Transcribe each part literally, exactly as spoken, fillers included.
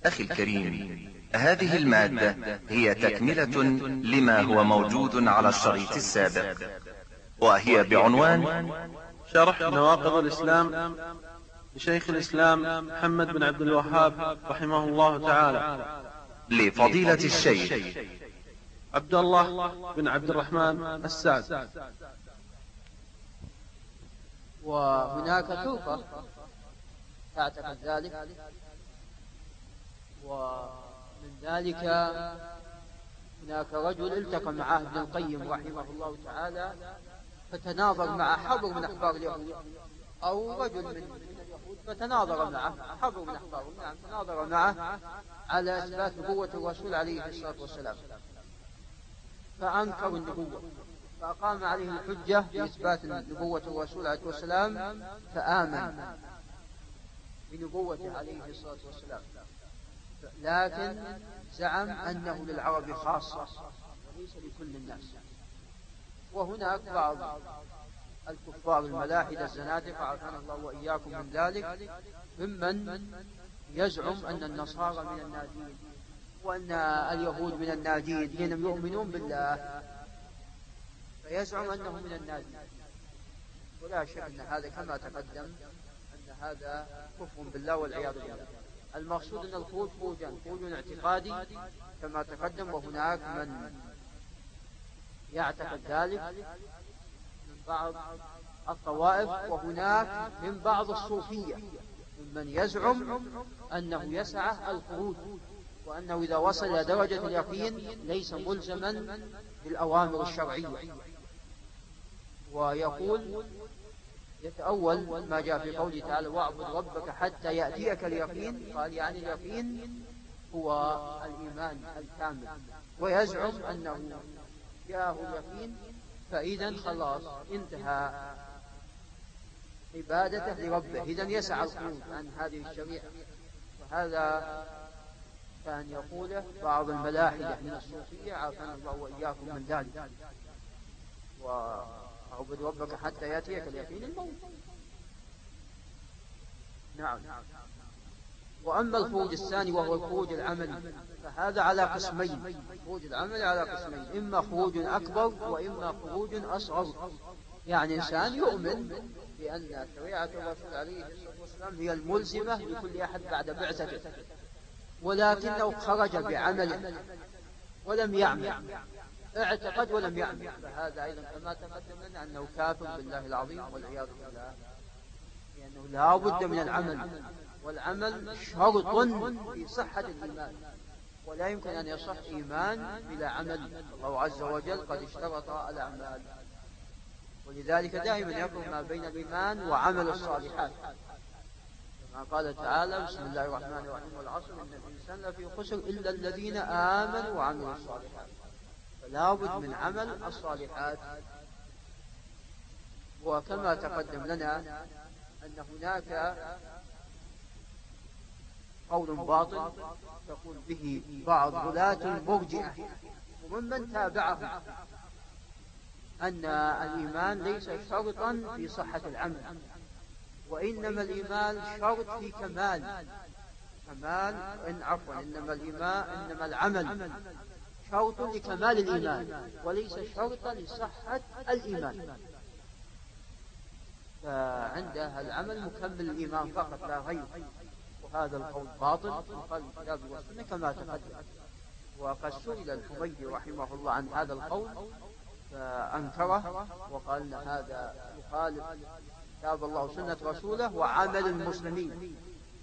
أخي الكريم، هذه المادة هي تكملة لما هو موجود على الشريط السابق، وهي بعنوان شرح نواقض الإسلام لشيخ الإسلام محمد بن عبد الوهاب رحمه الله تعالى، لفضيلة الشيخ عبد الله بن عبد الرحمن السعد. وهناك فرقة تعتقد ذلك، ومن ذلك هناك رجل التقى معه ابن القيم رحمه الله تعالى فتناظر مع حبر من أحبار اليهود، أو رجل من اليهود فتناظر معه حبر من أحبار نعم تناظر معه على إثبات نبوة الرسول عليه الصلاة والسلام، فأنكر النبوة، فأقام عليه الحجة بإثبات نبوة الرسول عليه السلام، فآمن بنبوته عليه الصلاة والسلام، لكن زعم أنه للعرب خاصة وليس لكل الناس. وهناك بعض الكفار الملاحدة الزنادقة عافانا الله وإياكم من ذلك ممن يزعم أن النصارى من الناجين وأن اليهود من الناجين، لأنهم يؤمنون بالله فيزعم أنهم من الناجين. ولا شك أن هذا كما تقدم أن هذا كفر بالله والعياذ بالله. المقصود أن الخروج خروجا خروج اعتقادي كما تقدم، وهناك من يعتقد ذلك من بعض الطوائف، وهناك من بعض الصوفية ممن يزعم أنه يسعه الخروج، وأنه إذا وصل إلى درجة اليقين ليس ملزما بالأوامر الشرعية. ويقول يتأول ما جاء في قوله تعالى واعبد ربك حتى يأتيك اليقين، قال يعني اليقين هو الإيمان الكامل، ويزعم أنه جاءه اليقين فإذا خلاص انتهى عبادته لربه، إذا يسعى الخروج عن هذه الشريعة. وهذا كان يقوله بعض الملاحدة من الصوفية عافانا الله وإياكم من ذلك، واعبد ربك حتى يأتيك اليقين الموت. نعم. وأما الخروج الثاني وهو الخروج العملي فهذا على قسمين، خروج العمل على قسمين، إما خروج أكبر وإما خروج أصغر. يعني إنسان يؤمن بأن شريعة الرسول عليه الصلاة والسلام هي الملزمة لكل أحد بعد بعثته، ولكنه خرج بعمله ولم يعمل، اعتقد ولم يعمل، فهذا أيضا كما تقدم لنا أنه كافر بالله العظيم والعياذ بالله، لأنه لا بد من العمل، والعمل شرط في صحة الإيمان، ولا يمكن أن يصح إيمان بلا عمل. الله عز وجل قد اشترط الأعمال، ولذلك دائما يقرن ما بين الإيمان وعمل الصالحات، كما قال تعالى بسم الله الرحمن الرحيم والعصر إن الإنسان لفي خسر إلا الذين آمنوا وعملوا الصالحات. فلا بد من عمل الصالحات. وكما تقدم لنا أن هناك قول باطل تقول به بعض غلاة المرجئة وممن تابعهم أن الإيمان ليس شرطا في صحة العمل، وإنما الإيمان شرط في كمال كمال إن عفوا إنما الإيمان إنما العمل شرط لكمال الإيمان وليس شرطا لصحة الإيمان. فعندها العمل مكمل الإيمان فقط لا غير، وهذا القول باطل وقال الكتاب والسنة كما تقدم. وقد سئل الحميدي رحمه الله عن هذا القول فأنكره وقال أن هذا يخالف كتاب الله وسنة رسوله وعمل المسلمين.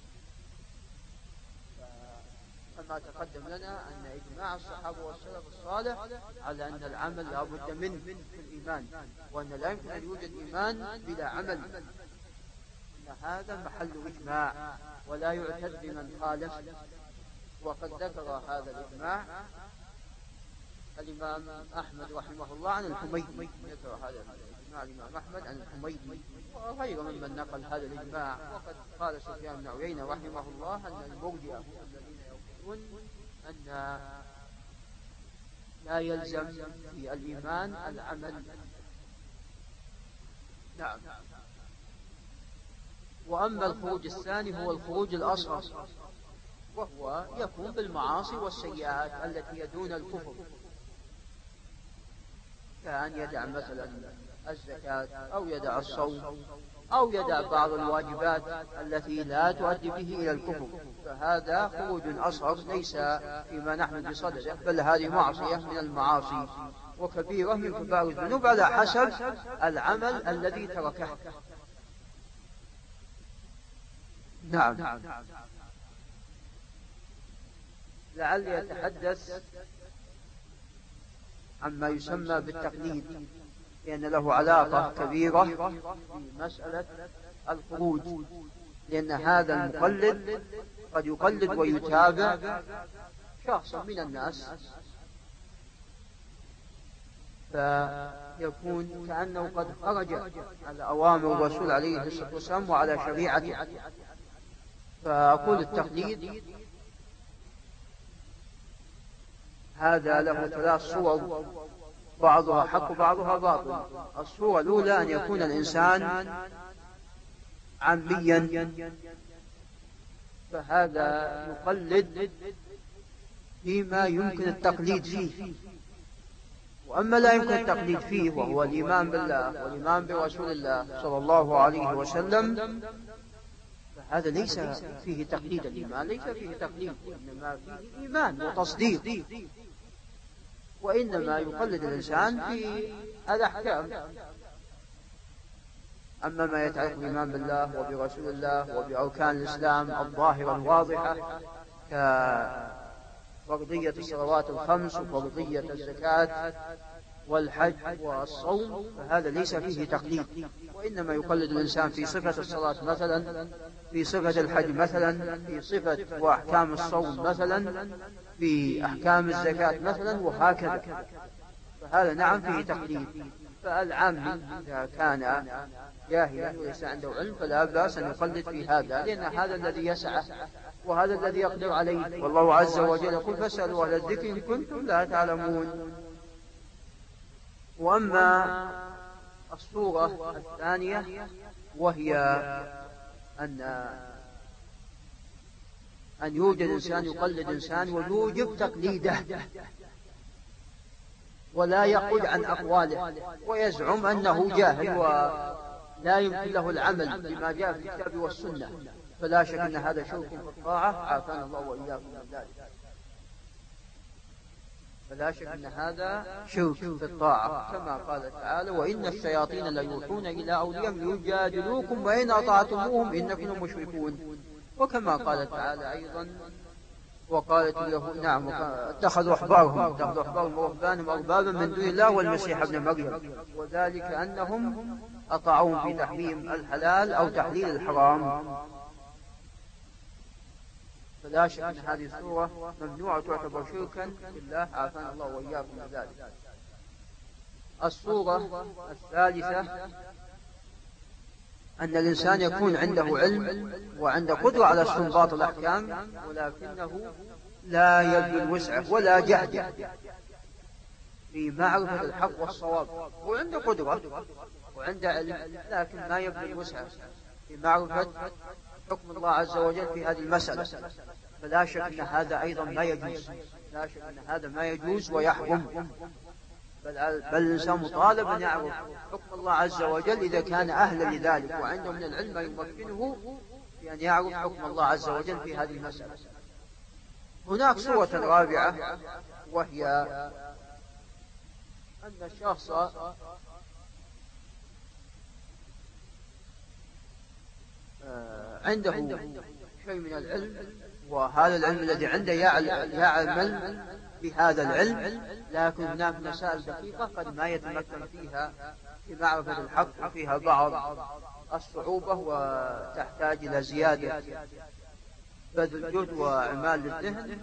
كما تقدم لنا أن إجماع الصحابة والسلف الصالح على أن العمل لا بد منه في الإيمان، وأن لا يمكن أن يوجد إيمان بلا عمل، أن هذا محل إجماع ولا يعتد بمن خالف. وقد ذكر هذا الإجماع الإمام أحمد رحمه الله عن الحميدي، ذكر هذا الإجماع الإمام أحمد عن الحميدي وغير ممن نقل هذا الإجماع. وقد قال سفيان بن عيينة رحمه الله أن المرجئة الذين يقولون أن لا يلزم في الإيمان العمل. نعم. وأما الخروج الثاني هو الخروج الأصغر، وهو يكون بالمعاصي والسيئات التي هي دون الكفر، كأن يدع مثلا الزكاة أو يدع الصوم أو يدع بعض الواجبات التي لا تؤدي به إلى الكفر، فهذا خروج أصغر ليس فيما نحن بصدده، بل هذه معصية من المعاصي وكبيرة من كبار الذنوب على حسب العمل الذي تركه. نعم. لعلي أتحدث عما يسمى بالتقليد، لأن له علاقة كبيرة بمسألة الخروج، لأن هذا المقلد قد يقلد ويتابع شخصا من الناس، فيكون كأنه قد خرج على أوامر الرسول عليه الصلاة والسلام وعلى شريعته. فأقول التقليد هذا له ثلاث صور، بعضها حق وبعضها باطل. الصورة الأولى أن يكون الإنسان عاميا، فهذا يقلد فيما يمكن التقليد فيه، وأما لا يمكن التقليد فيه وهو الإيمان بالله والإيمان برسول الله صلى الله عليه وسلم، فهذا ليس فيه تقليد. الإيمان ليس فيه تقليد، إنما فيه إيمان وتصديق، وإنما يقلد الإنسان في الأحكام. أما ما يتعلق بالإيمان بالله وبرسول الله وبأركان الإسلام الظاهرة الواضحة كفرضية الصلوات الخمس وفرضية الزكاة والحج والصوم، فهذا ليس فيه تقليد، وإنما يقلد الإنسان في صفة الصلاة مثلا، في صفة الحج مثلا، في صفة وأحكام الصوم مثلا، في أحكام الزكاة مثلا، وهكذا. فهذا نعم فيه تقليد. فالعام إذا كان جاهلا وليس عنده علم فلا بأس أن يقلد في هذا، لأن هذا الذي يسعه وهذا الذي يقدر عليه، والله عز وجل يقول فاسألوا أهل الذكر إن كنتم لا تعلمون. وأما الصورة الثانية وهي أن أن يوجد إنسان يقلد إنسان ويوجب تقليده ولا يقول عن أقواله ويزعم أنه جاهل ولا يمكن له العمل بما جاء في الكتاب والسنة، فلا شك أن هذا شوك في الطاعة، عافانا الله وإياكم من ذلك. فلا شك أن هذا شوك في الطاعة، كما قال تعالى وإن الشياطين ليوحون إلى أوليائهم يجادلوكم وإن أطعتموهم إنكم مشركون. وكما قال تعالى أيضا وقالت له نعم اتخذوا أحبارهم اتخذوا أحبارهم ورهبانهم أربابا من دون الله والمسيح ابن مريم، وذلك أنهم أطاعوهم في تحريم الحلال أو تحليل الحرام. فلا شك أن هذه السورة ممنوعة تعتبر شركا بالله، عافانا الله وإياكم من ذلك. السورة الثالثة أن الإنسان يكون عنده علم وعنده قدرة على استنباط الأحكام، ولكنه لا يبذل وسعه ولا جهده في معرفة الحق والصواب، وعنده قدرة وعنده علم لكن ما يبذل وسعه في معرفة حكم الله عز وجل في هذه المسألة، فلا شك أن هذا أيضا ما يجوز، لا شك أن هذا ما يجوز ويحرم، بل, بل الإنسان مطالب أن يعرف حكم الله عز وجل إذا كان أهلا لذلك وعنده من العلم ما يمكنه بأن يعرف حكم الله عز وجل في هذه المسألة. هناك صورة رابعة وهي أن الشخص عنده شيء من العلم، وهذا العلم الذي عنده يعمل بهذا العلم، لكن هناك مسائل دقيقة قد ما يتمكن فيها في معرفة الحق وفيها بعض الصعوبة وتحتاج إلى زيادة بذل جهد وإعمال للذهن،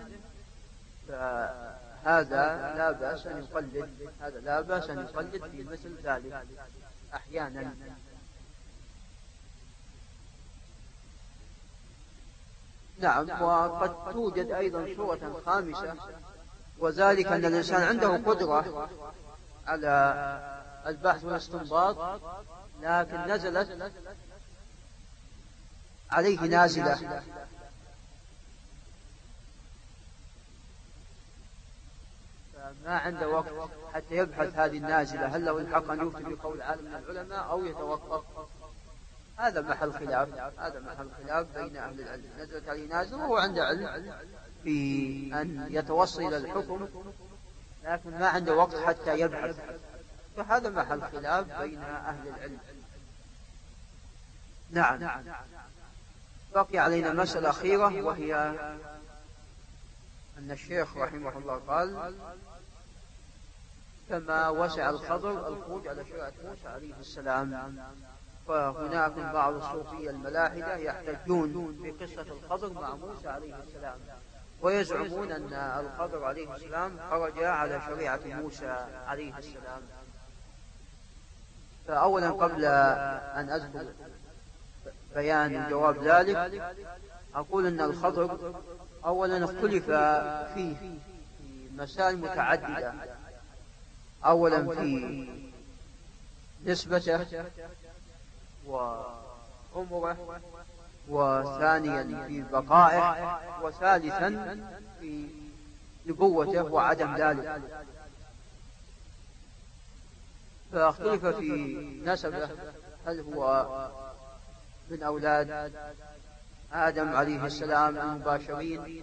فهذا لا بأس أن يقلد، هذا لا بأس أن يقلد في مثل ذلك أحيانا. نعم. وقد توجد أيضا صورة خامسة، وذلك أن الإنسان عنده قدرة على البحث والاستنباط، لكن نزلت عليه نازلة ما عنده وقت حتى يبحث هذه النازلة هل له الحق أن يفتي بقول عالم من العلماء أو يتوقف. هذا محل خلاف، هذا محل خلاف بين أهل العلم. نزلت عليه نازل وهو عنده علم في أن يتوصل إلى الحكم لكن ما عنده وقت حتى يبحث، فهذا محل خلاف بين أهل العلم. نعم. بقي علينا مسألة أخيرة وهي أن الشيخ رحمه الله قال كما وسع الخضر الخروج على شريعة موسى عليه السلام، فهناك بعض الصوفية الملاحدة يحتجون بقصة الخضر مع موسى عليه السلام ويزعمون أن الخضر عليه السلام خرج على شريعة موسى عليه السلام. فأولا قبل أن أذكر بيان جواب ذلك أقول أن الخضر أولا اختلف فيه في مسائل متعددة، أولا في نسبته وعمره، وثانيا في بقائه، وثالثا في نبوته وعدم ذلك. فاختلف في نسبه هل هو من أولاد آدم عليه السلام المباشرين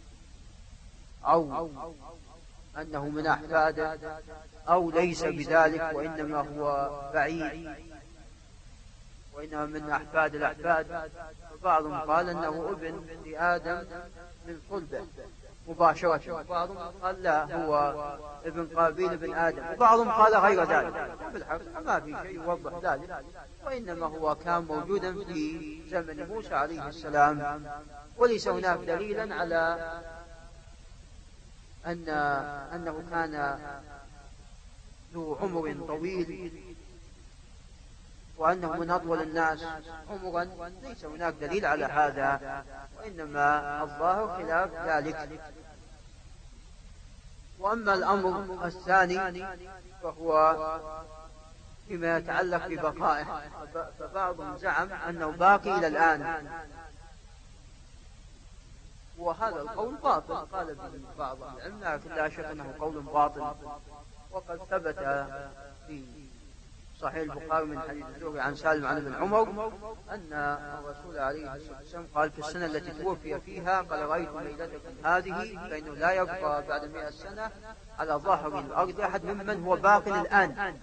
أو أنه من أحفاده أو ليس بذلك وإنما هو بعيد وإنما من أحفاد الأحفاد. وبعضهم قال أنه ابن لآدم من صلبه مباشرة، وبعضهم قال لا هو ابن قابيل بن آدم، وبعضهم قال غير ذلك. بالحق ما في شيء يوضح ذلك، وإنما هو كان موجودا في زمن موسى عليه السلام، وليس هناك دليلا على أن أنه كان ذو عمر طويل وأنه من أطول الناس عمرا، ليس هناك دليل على هذا، وإنما الظاهر خلاف ذلك. وأما الأمر الثاني فهو فيما يتعلق ببقائه، فبعضهم زعم أنه باقي إلى الآن، وهذا القول باطل قال به بعض العلم، لكن لا شك أنه قول باطل. وقد ثبت في صحيح البخاري من حديث الزهري عن سالم عن ابن عمر أن الرسول عليه الصلاة والسلام قال في السنة التي توفي فيها قال رأيت ليلتكم هذه فإنه لا يبقى بعد مئة سنة على ظهر الأرض أحد ممن هو باق الآن.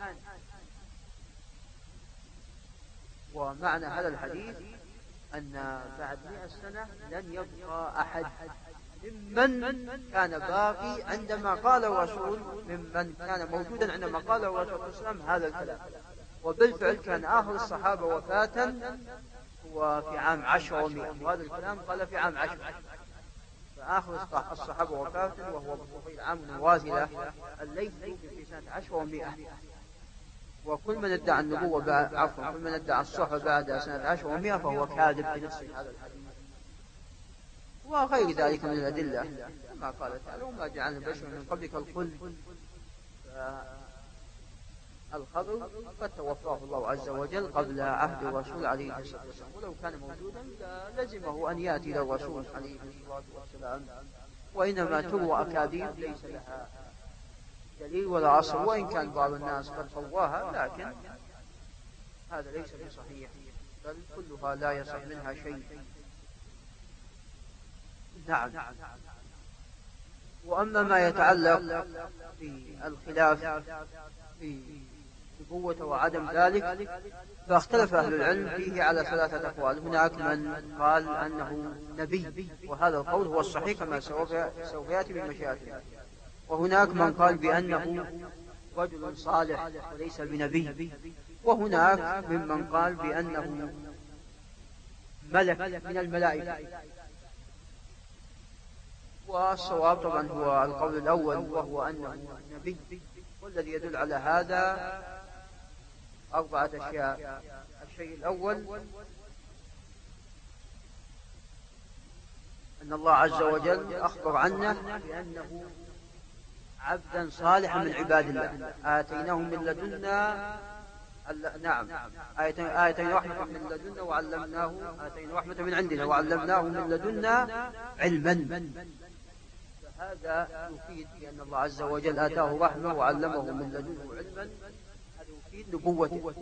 ومعنى هذا الحديث أن بعد مئة سنة لن يبقى أحد ممن كان باقي عندما قال الرسول، ممن كان موجودا عندما قال الرسول صلى الله عليه وسلم هذا الكلام. وبالفعل كان آخر الصحابة وفاة وفي عام عشرة ومئة، وهذا الكلام قال في عام عشرة، فآخر الصحابة وفاة وهو في عام الوازلة الليث في سنة عشرة ومئة. وكل من ادعى النبوة بعد عفوا كل من ادعى الصحبة بعد سنة عشرة ومئة فهو كاذب في نفس هذا الحديث وغير ذلك من الأدلة، كما قال تعالى وما جعلنا بشرا من قبلك الخلد. الخضر قد توفاه الله عز وجل قبل عهد الرسول عليه الصلاة والسلام، ولو كان موجودا لزمه أن يأتي إلى الرسول عليه الصلاة والسلام، وإنما تروى أكاذيب ليس لها دليل ولا أصل، وإن كان بعض الناس قد صواها لكن هذا ليس بصحيح، بل كلها لا يصح منها شيء. نعم. وأما ما يتعلق بالخلاف في نبوة وعدم ذلك فاختلف أهل العلم فيه على ثلاثة أقوال. هناك من قال أنه نبي، وهذا القول هو الصحيح كما سوف يأتي بمشيئته، وهناك من قال بأنه رجل صالح وليس بنبي، وهناك ممن قال بأنه ملك من الملائكة. والصواب طبعا هو القول الأول وهو أنه نبي، والذي يدل على هذا أربعة أشياء. الشيء الأول أن الله عز وجل أخبر عنه بأنه عبدا صالحا من عباد الله آتيناه من لدنا نعم آتينا رحمة من لدنا وعلمناه آتينا رحمة من عندنا وعلمناه من لدنا علما. هذا يفيد بأن الله عز وجل آتاه رحمة وعلمه من لدنه علما، هذا يفيد نبوته.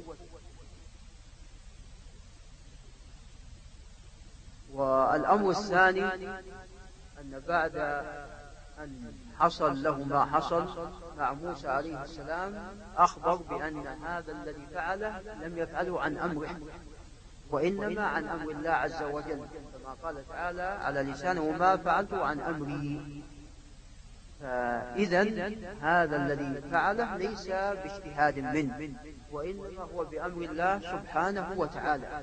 والأمر الثاني أن بعد أن حصل له ما حصل مع موسى عليه السلام أخبر بأن هذا الذي فعله لم يفعله عن أمره، وإنما عن أمر الله عز وجل، كما قال تعالى على لسانه وما فعلته عن أمري. فإذا هذا الذي فعله ليس باجتهاد منه، وإنما هو بأمر الله سبحانه وتعالى.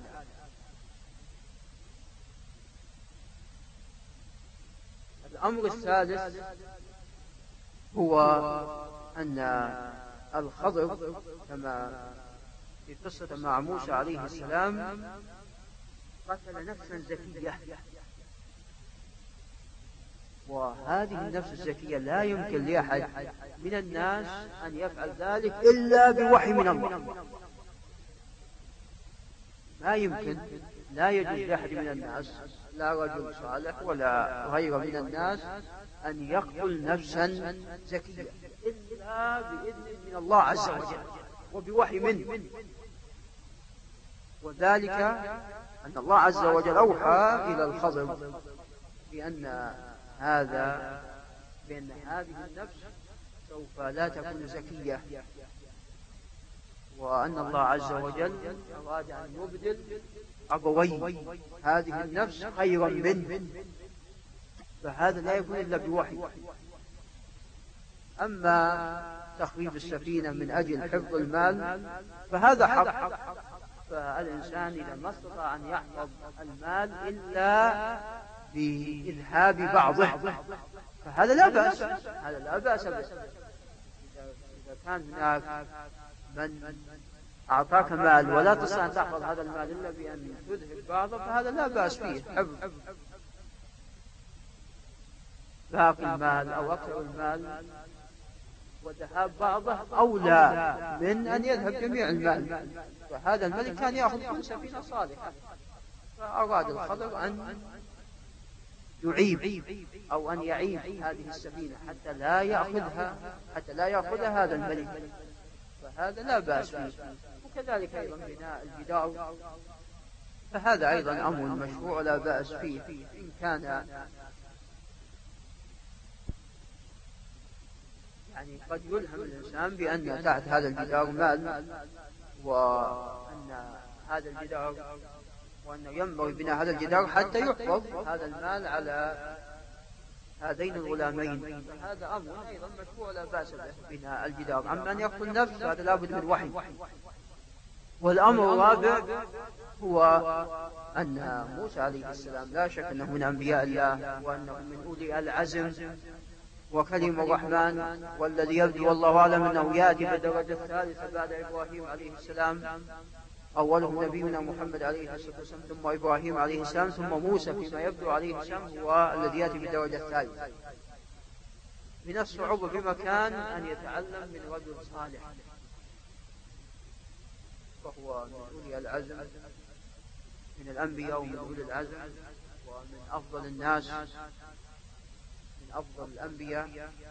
الأمر الثالث هو أن الخضر كما في قصة مع موسى عليه السلام قتل نفسا زكية، وهذه النفس الزكية لا يمكن لأحد من الناس أن يفعل ذلك إلا بوحي من الله. ما يمكن، لا يجوز لأحد من الناس، لا رجل صالح ولا غير من الناس، أن يقتل نفسا زكية إلا بإذن من الله عز وجل وبوحي منه. وذلك أن الله عز وجل أوحى إلى الخضر بأن هذا بأن هذه النفس سوف لا تكون زكية، وأن الله عز وجل أراد أن يبدل أبوي هذه النفس خيرا منه، فهذا لا يكون إلا بوحي. أما تخريب السفينة من أجل حفظ المال فهذا حق، فالإنسان إذا ما استطاع أن يحفظ المال إلا بإذهاب بعضه فهذا لا بأس، هذا لا بأس به. إذا كان هناك من أعطاك مال ولا تستطيع أن تحفظ هذا المال إلا بأن تذهب بعضه فهذا لا بأس فيه، حفظ باقي المال أو أكثر المال وذهاب بعضه أولى من أن يذهب جميع المال. فهذا الملك كان يأخذ كل سفينة صالحة، فأراد الخضر أن يعيب أو أن يعيب هذه السفينة حتى لا يأخذها حتى لا يأخذها هذا الملك، فهذا لا بأس فيه. وكذلك أيضا بناء الجدار فهذا أيضا أمر مشروع لا بأس فيه، إن كان يعني قد يلهم الإنسان بأن تحت هذا الجدار مال، وأن هذا الجدار وأنه ينبغي بناء هذا الجدار حتى يحفظ هذا المال على هذين الغلامين، هذا أمر أيضا مشروع لا بأس به بناء الجدار. أما أن يقتل نفس هذا لابد من وحي. والأمر الرابع هو أن موسى عليه السلام لا شك أنه من أنبياء الله وأنه من أولي العزم وكلم الرحمن، والذي يبدو والله أعلم أنه يأتي بالدرجة الثالثة بعد إبراهيم عليه السلام، أولهم نبينا محمد عليه الصلاة والسلام ثم إبراهيم عليه السلام ثم موسى فيما يبدو عليه السلام هو الذي يأتي بالدرجة الثالثة. من الصعوبة بمكان أن يتعلم من رجل صالح، فهو من أولي العزم من الأنبياء ومن أولي العزم ومن أفضل الناس من أفضل الأنبياء.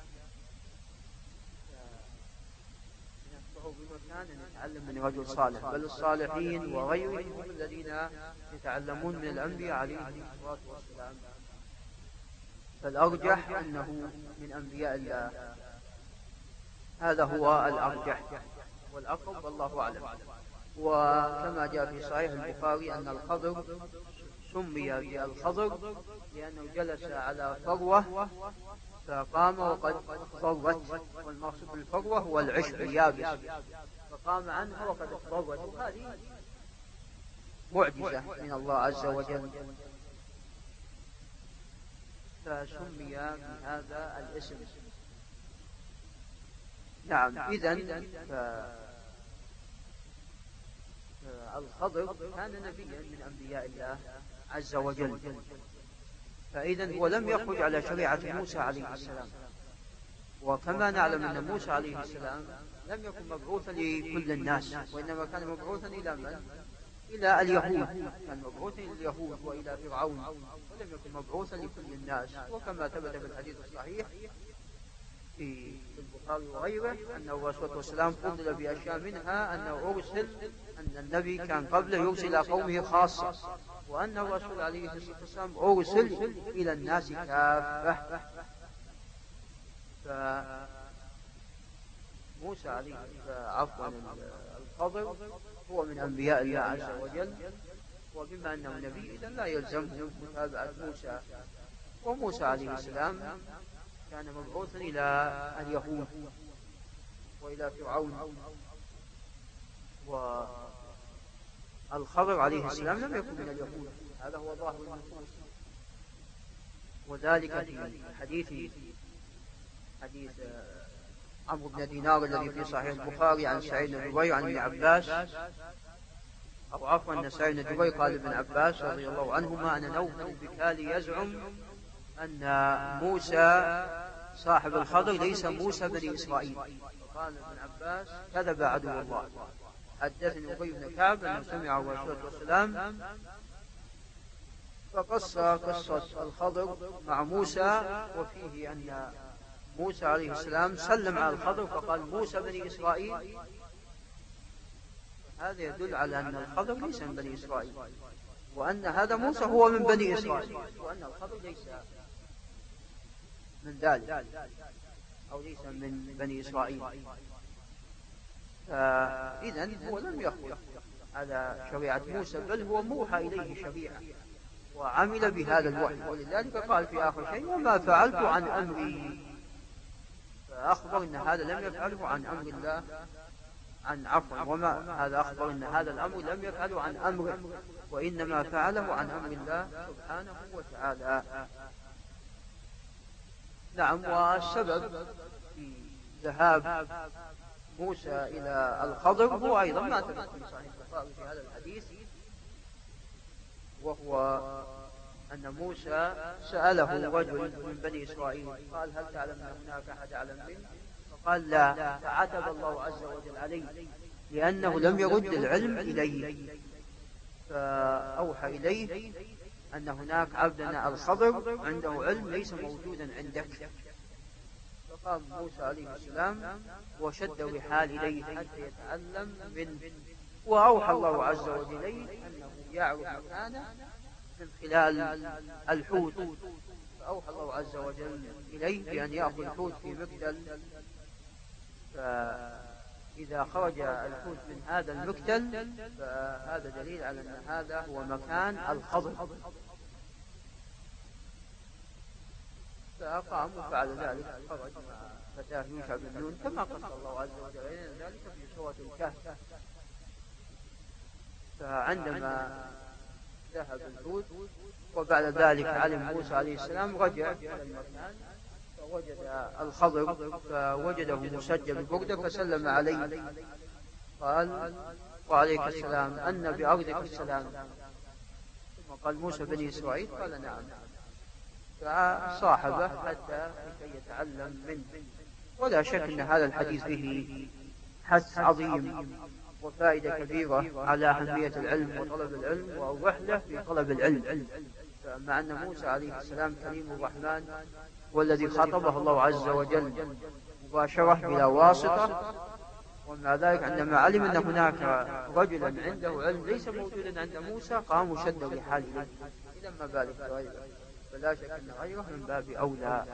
من الصعوبة بمكان أن يتعلم من رجل صالح، بل الصالحين وغيرهم هم الذين يتعلمون من الأنبياء عليهم الصلاة والسلام. فالأرجح أنه من أنبياء الله، هذا هو الأرجح والأقرب والله أعلم. وكما جاء في صحيح البخاري أن الخضر سمي بالخضر لأنه جلس على فروة فقام وقد اخضرت، والمقصود بالفروة هو العشب اليابس، فقام عنها وقد اخضرت، وهذه معجزة من الله عز وجل، فسمي بهذا الاسم. نعم، إذن الخضر كان نبيا من أنبياء الله عز وجل، فإذا هو لم يخرج على شريعة موسى عليه السلام. وكما نعلم أن موسى عليه السلام لم يكن مبعوثا لكل الناس، وإنما كان مبعوثا إلى من؟ إلى اليهود، كان مبعوثا إلى اليهود وإلى فرعون، ولم يكن مبعوثا لكل الناس. وكما ثبت في الحديث الصحيح في البخاري وغيره أنه عليه الصلاة والسلام فضل بأشياء، منها أنه أرسل، أن النبي كان قبله يرسل إلى قومه خاصة، وأن الرسول عليه الصلاة والسلام أرسل إلى الناس كافة. فموسى عليه عفوا الخضر هو من أنبياء الله عز وجل، وبما أنه نبي إذن لا يلزمه متابعة موسى. وموسى عليه السلام كان مبعوثا إلى اليهود وإلى فرعون، والخضر عليه السلام لم يكن من اليهود، هذا هو ظاهر النصوص. وذلك في حديث حديث عمرو بن دينار الذي في صحيح البخاري عن سعيد بن جبير عن ابن عباس، أو عفوا أن سعيد بن جبير قال ابن عباس رضي الله عنهما أن نوفل البكالي يزعم أن موسى صاحب الخضر ليس موسى بني إسرائيل. قال ابن عباس كذب عدو الله. حدثني أبي بن كعب أنه سمع الرسول والسلام فقص قصة الخضر مع موسى، وفيه أن موسى عليه السلام سلم على الخضر فقال موسى بني إسرائيل. هذا يدل على أن الخضر ليس من بني إسرائيل، وأن هذا موسى هو من بني إسرائيل، وأن الخضر ليس من ذلك أو ليس من بني إسرائيل. فإذن هو لم يخرج على شريعة موسى، بل هو موحى إليه شريعة وعمل بهذا الوحي، ولذلك قال في آخر شيء وما فعلت عن أمري، فأخبر أن هذا لم يفعله عن أمر الله، عن عفوا وما هذا أخبر أن هذا الأمر لم يفعله عن أمره، وإنما فعله عن أمر الله سبحانه وتعالى. نعم. والسبب في ذهاب موسى إلى الخضر هو أيضا ما ثبت في صحيح البخاري في هذا الحديث، وهو أن موسى سأله رجل من بني إسرائيل قال هل تعلم أن هناك أحد أعلم منك؟ فقال لا، فعتب الله عز وجل عليه لأنه لم يرد العلم إليه، فأوحى إليه أن هناك عبدنا الخضر عنده علم ليس موجودا عندك. فقام موسى عليه السلام وشد رحال إليه حتى يتعلم منه، وأوحى الله عز وجل إليه أنه يعرف مكانه من خلال الحوت، فأوحى الله عز وجل إليه بأن يأخذ الحوت في مكتل، فإذا خرج الحوت من هذا المكتل فهذا دليل على أن هذا هو مكان الخضر. فقام وفعل ذلك، خرج مع فتاه يوشع بن نون كما قص الله عز وجل ذلك في سورة الكهف. فعندما ذهب الحوت وبعد ذلك علم موسى عليه السلام رجع إلى المكان فوجد الخضر، فوجده مسجل البردة فسلم عليه قال وعليك السلام أن بأرضك السلام، ثم قال موسى بني إسرائيل؟ قال نعم، فصاحبه حتى لكي يتعلم منه. ولا شك أن هذا الحديث به حث عظيم وفائدة كبيرة على أهمية العلم وطلب العلم والرحلة في طلب العلم، مع أن موسى عليه السلام كريم الرحمن والذي خاطبه الله عز وجل مباشرة بلا واسطة، ومع ذلك عندما علم أن هناك رجلا عنده علم ليس موجودا عند موسى قام وشد رحال إليه. إذا ما بالك بغيره، فلا شك أن غيره من باب أولى.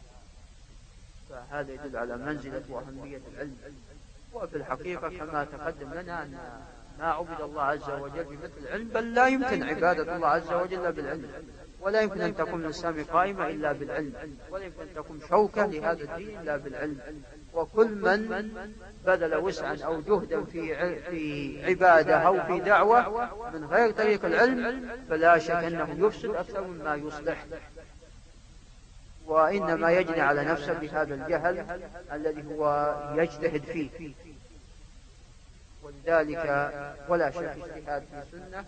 فهذا يدل على منزلة وأهمية العلم. وفي الحقيقة كما تقدم لنا أن ما عبد الله عز وجل بمثل العلم، بل لا يمكن عبادة الله عز وجل بالعلم، ولا يمكن أن تكون الإسلام قائمة إلا بالعلم، ولا يمكن أن تكون شوكة لهذا الدين إلا بالعلم. وكل من بذل وسعا أو جهدا في في عبادة أو في دعوة من غير طريق العلم فلا شك أنه يفسد أكثر مما يصلح، وإنما يجني على نفسه بهذا الجهل الذي هو يجتهد فيه. ولذلك ولا شك اجتهاد في السنة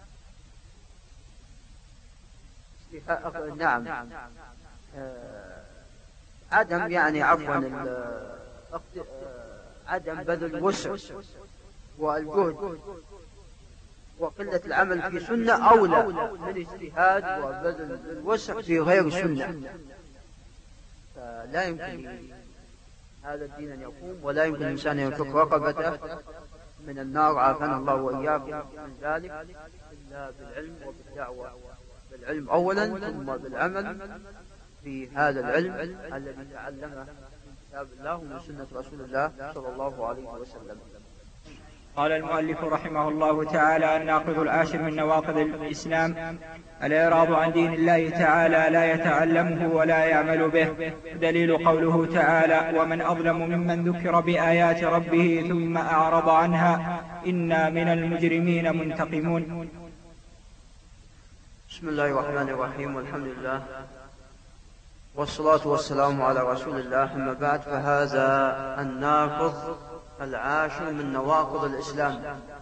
نعم آه عدم يعني عفوا آه، عدم بذل الوسع والجهد وقلة العمل في سنة أولى من اجتهاد وبذل الوسع في غير سنة. فلا يمكن هذا الدين أن يقوم، ولا يمكن الإنسان أن يفك رقبته من النار، عافانا الله وإياكم من ذلك، إلا بالعلم وبالدعوة، بالعلم أولا ثم بالعمل في هذا العلم الذي تعلمه من كتاب الله ومن سنة رسول الله صلى الله عليه وسلم. قال المؤلف رحمه الله تعالى: الناقض العاشر من نواقض الإسلام الإعراض عن دين الله تعالى، لا يتعلمه ولا يعمل به. دليل قوله تعالى: ومن أظلم ممن ذكر بآيات ربه ثم أعرض عنها إنا من المجرمين منتقمون. بسم الله الرحمن الرحيم، والحمد لله والصلاة والسلام على رسول الله، أما بعد، فهذا الناقض العاشر من نواقض الإسلام،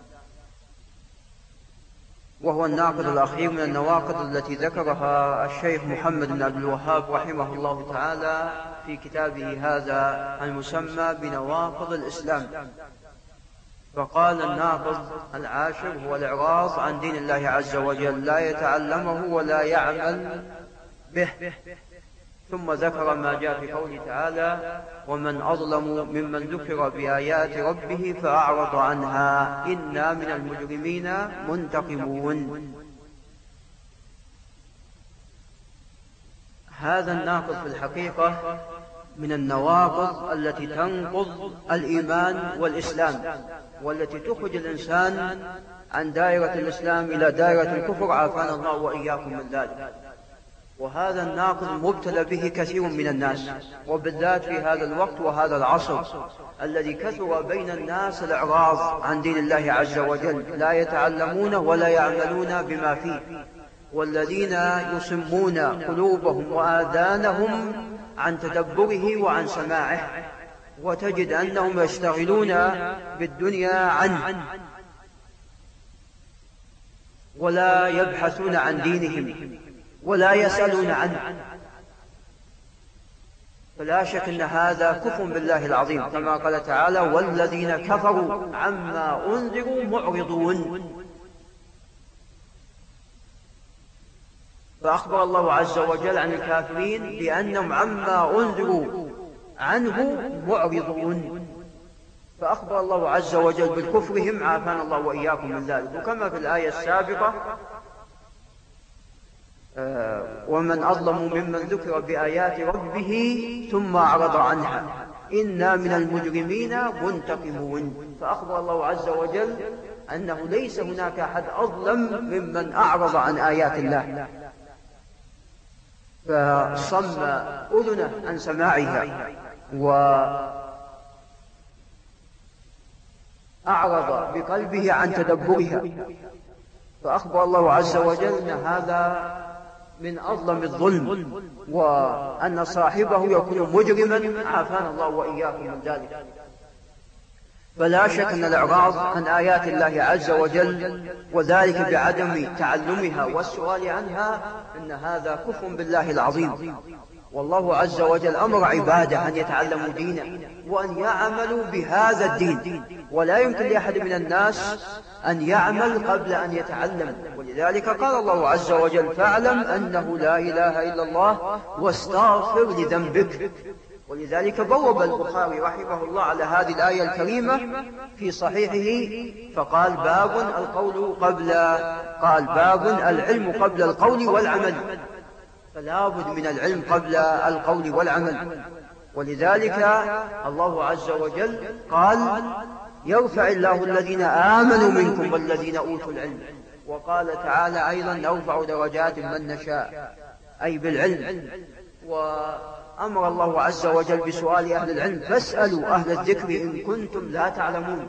وهو الناقض الأخير من النواقض التي ذكرها الشيخ محمد بن عبد الوهاب رحمه الله تعالى في كتابه هذا المسمى بنواقض الإسلام. فقال: الناقض العاشر هو الإعراض عن دين الله عز وجل، لا يتعلمه ولا يعمل به. ثم ذكر ما جاء في قوله تعالى: ومن أظلم ممن ذكر بآيات ربه فأعرض عنها إنا من المجرمين منتقمون. هذا الناقض في الحقيقة من النواقض التي تنقض الإيمان والإسلام، والتي تخرج الإنسان عن دائرة الإسلام إلى دائرة الكفر، عافانا الله وإياكم من ذلك. وهذا الناقض مبتلى به كثير من الناس، وبالذات في هذا الوقت وهذا العصر الذي كثر بين الناس الإعراض عن دين الله عز وجل، لا يتعلمون ولا يعملون بما فيه، والذين يصمون قلوبهم وآذانهم عن تدبره وعن سماعه، وتجد أنهم يشتغلون بالدنيا عنه ولا يبحثون عن دينهم ولا يسألون عنه. فلا شك أن هذا كفر بالله العظيم، كما قال تعالى: والذين كفروا عما أنذروا معرضون. فأخبر الله عز وجل عن الكافرين بأنهم عما أنذروا عنه معرضون، فأخبر الله عز وجل بالكفرهم، عافانا الله وإياكم من ذلك. وكما في الآية السابقة: آه ومن أظلم ممن ذكر بآيات ربه ثم أعرض عنها إنا من المجرمين منتقمون. فأخبر الله عز وجل أنه ليس هناك أحد أظلم ممن أعرض عن آيات الله، فصم أذنه عن سماعها وأعرض بقلبه عن تدبرها. فأخبر الله عز وجل أن هذا من أظلم الظلم، وأن صاحبه يكون مجرما، عافانا الله وإياكم من ذلك. فلا شك أن الإعراض عن آيات الله عز وجل، وذلك بعدم تعلمها والسؤال عنها، أن هذا كفر بالله العظيم. والله عز وجل أمر عباده أن يتعلموا دينه وأن يعملوا بهذا الدين، ولا يمكن لأحد من الناس أن يعمل قبل أن يتعلم. ولذلك قال الله عز وجل: فاعلم أنه لا إله إلا الله واستغفر لذنبك. ولذلك بوب البخاري رحمه الله على هذه الآية الكريمة في صحيحه فقال: باب القول قبل قال باب العلم قبل القول والعمل. فلا بد من العلم قبل القول والعمل. ولذلك الله عز وجل قال: يرفع الله الذين آمنوا منكم والذين أوتوا العلم. وقال تعالى أيضا: نرفع درجات من نشاء، أي بالعلم. وأمر الله عز وجل بسؤال أهل العلم: فاسألوا أهل الذكر إن كنتم لا تعلمون.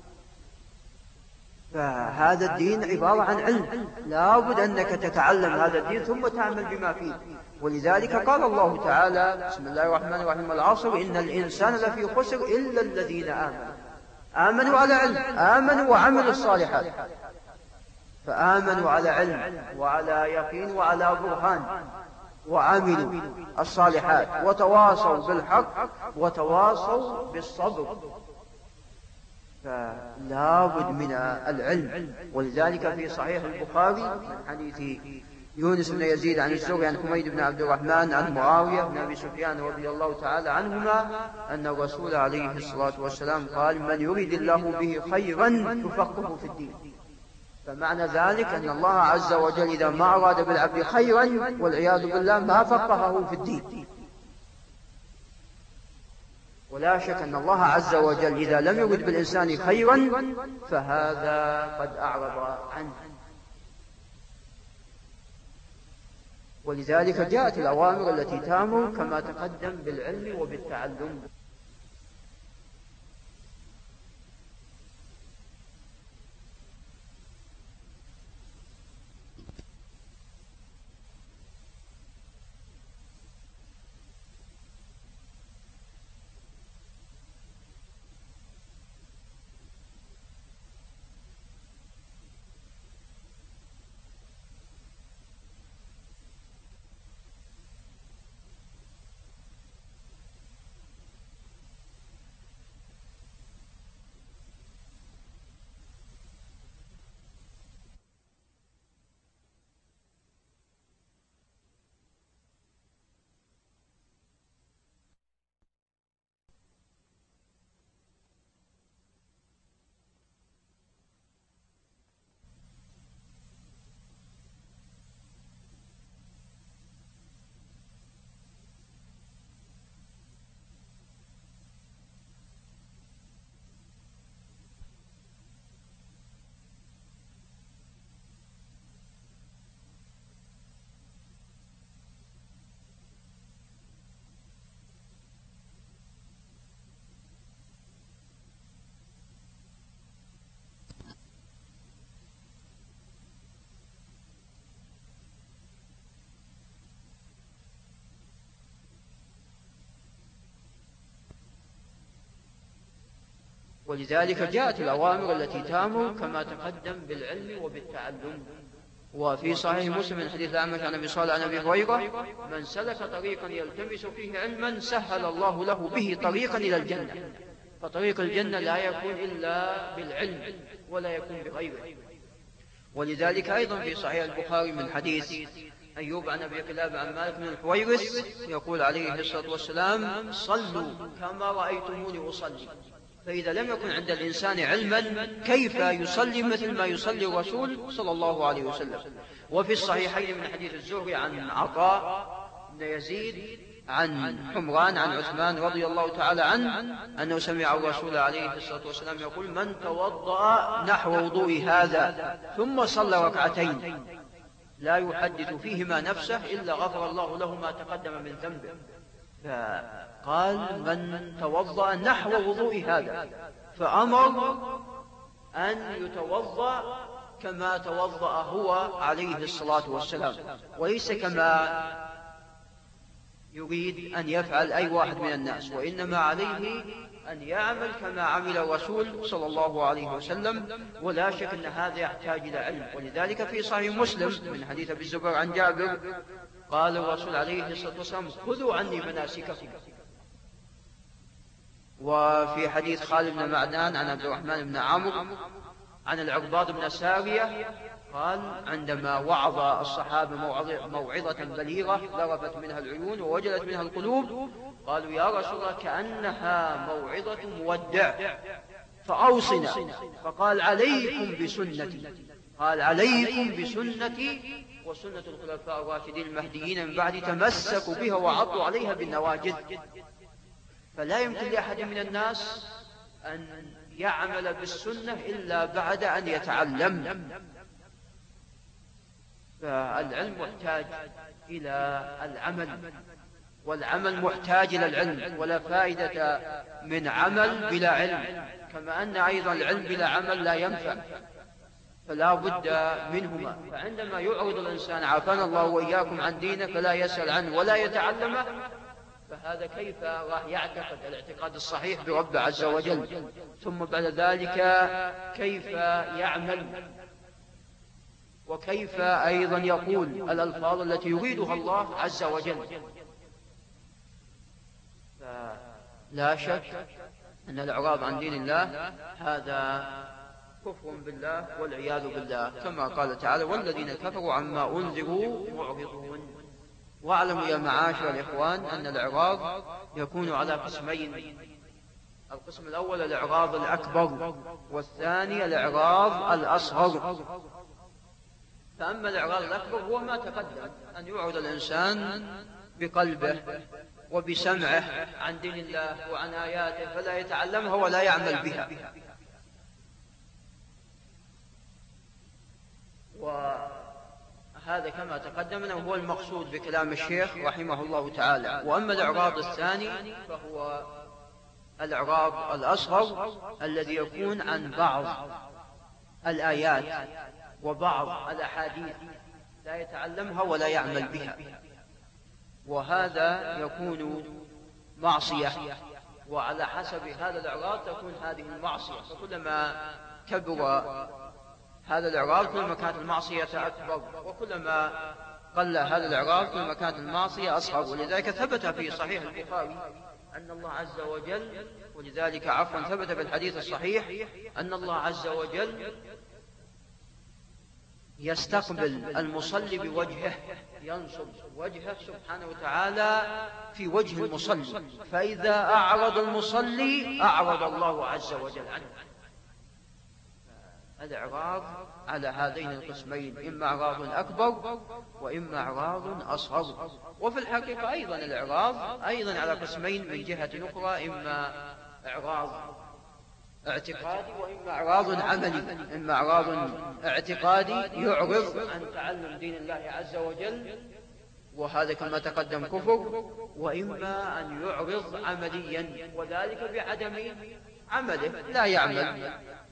فهذا الدين عبارة عن علم، لا بد أنك تتعلم هذا الدين ثم تعمل بما فيه. ولذلك قال الله تعالى: بسم الله الرحمن الرحيم: العصر إن الإنسان لفي خسر إلا الذين آمنوا آمنوا على علم آمنوا وعملوا الصالحات. فآمنوا على علم وعلى يقين وعلى برهان، وعملوا الصالحات، وتواصوا بالحق وتواصوا بالصبر. فلا بد من العلم. ولذلك في صحيح البخاري من حديث يونس بن يزيد عن الزهري عن حميد بن عبد الرحمن عن معاوية بن أبي سفيان رضي الله تعالى عنهما أن الرسول عليه الصلاة والسلام قال: من يريد الله به خيرا يفقهه في الدين. فمعنى ذلك أن الله عز وجل إذا ما أراد بالعبد خيرا والعياذ بالله ما فقهه في الدين. ولا شك أن الله عز وجل إذا لم يرد بالإنسان خيرا فهذا قد أعرض عنه. ولذلك جاءت الأوامر التي تأمر كما تقدم بالعلم وبالتعلم. ولذلك جاءت الأوامر التي تأمر كما تقدم بالعلم وبالتعلم. وفي صحيح مسلم من حديث الأعمش عن أبي صالح عن أبي هريرة: من سلك طريقا يلتمس فيه علما سهل الله له به طريقا إلى الجنة. فطريق الجنة لا يكون إلا بالعلم ولا يكون بغيره. ولذلك أيضا في صحيح البخاري من حديث أيوب عن أبي قلابة عن مالك بن الحويرث يقول عليه الصلاة والسلام: صلوا كما رأيتموني أصلي. فإذا لم يكن عند الإنسان علما كيف يصلي مثل ما يصلي الرسول صلى الله عليه وسلم؟ وفي الصحيحين من حديث الزهري عن عطاء بن يزيد عن حمران عن عثمان رضي الله تعالى عنه أنه سمع الرسول عليه الصلاة والسلام يقول: من توضأ نحو وضوء هذا ثم صلى ركعتين لا يحدث فيهما نفسه إلا غفر الله له ما تقدم من ذنبه. فقال: من توضأ نحو وضوء هذا، فأمر أن يتوضأ كما توضأ هو عليه الصلاة والسلام، وليس كما يريد أن يفعل أي واحد من الناس، وإنما عليه أن يعمل كما عمل الرسول صلى الله عليه وسلم. ولا شك أن هذا يحتاج إلى علم. ولذلك في صحيح مسلم من حديث أبي الزبير عن جابر قال الرسول عليه الصلاة والسلام: خذوا عني مناسككم. وفي حديث خالد بن معدان عن عبد الرحمن بن عمرو عن العرباض بن سارية قال: عندما وعظ الصحابة موعظة بليغة ذرفت منها العيون ووجلت منها القلوب، قالوا: يا رسول الله كأنها موعظة مودع فأوصنا. فقال: عليكم بسنتي قال عليكم بسنتي وسنة الخلفاء الراشدين المهديين من بعد، تمسكوا بها وعضوا عليها بالنواجذ. فلا يمكن لأحد من الناس أن يعمل بالسنة إلا بعد أن يتعلم. فالعلم محتاج إلى العمل، والعمل محتاج إلى العلم، ولا فائدة من عمل بلا علم، كما أن أيضا العلم بلا عمل لا ينفع، فلا بد منهما. فعندما يعرض الإنسان عافانا الله وإياكم عن دينه فلا يسأل عنه ولا يتعلمه، فهذا كيف راح يعتقد الاعتقاد الصحيح برب عز وجل؟ ثم بعد ذلك كيف يعمل، وكيف أيضا يقول الألفاظ التي يريدها الله عز وجل؟ لا شك أن الإعراض عن دين الله هذا كفر بالله والعياذ بالله، كما قال تعالى والذين كفروا عما أنذروا معرضون. واعلموا يا معاشر الإخوان أن الإعراض يكون على قسمين: القسم الأول الإعراض الأكبر، والثاني الإعراض الأصغر. فأما الإعراض الأكبر هو ما تقدم، أن يعرض الإنسان بقلبه وبسمعه عن دين الله وعن آياته فلا يتعلمها ولا يعمل بها. وهذا كما تقدم أنه هو المقصود بكلام الشيخ رحمه الله تعالى. وأما الإعراض الثاني فهو الإعراض الأصغر الذي يكون عن بعض الآيات وبعض الأحاديث لا يتعلمها ولا يعمل بها، وهذا يكون معصية، وعلى حسب هذا الإعراض تكون هذه المعصية. فكلما كبر هذا الإعراض كلما كانت المعصية أكبر، وكلما قل هذا الإعراض كلما كانت المعصية أصغر. ولذلك ثبت في صحيح البخاري أن الله عز وجل، ولذلك عفوا ثبت في الحديث الصحيح أن الله عز وجل يستقبل المصلي بوجهه، ينصب وجهه سبحانه وتعالى في وجه المصلي، فإذا أعرض المصلي أعرض الله عز وجل عنه. الإعراض على هذين القسمين، إما إعراض أكبر وإما إعراض أصغر. وفي الحقيقة أيضا الإعراض أيضا على قسمين من جهة أخرى، إما إعراض اعتقادي وإما إعراض عملي. إما إعراض اعتقادي يعرض عن تعلم دين الله عز وجل، وهذا كما تقدم كفر، وإما أن يعرض عمليا، وذلك بعدم عمله، لا يعمل.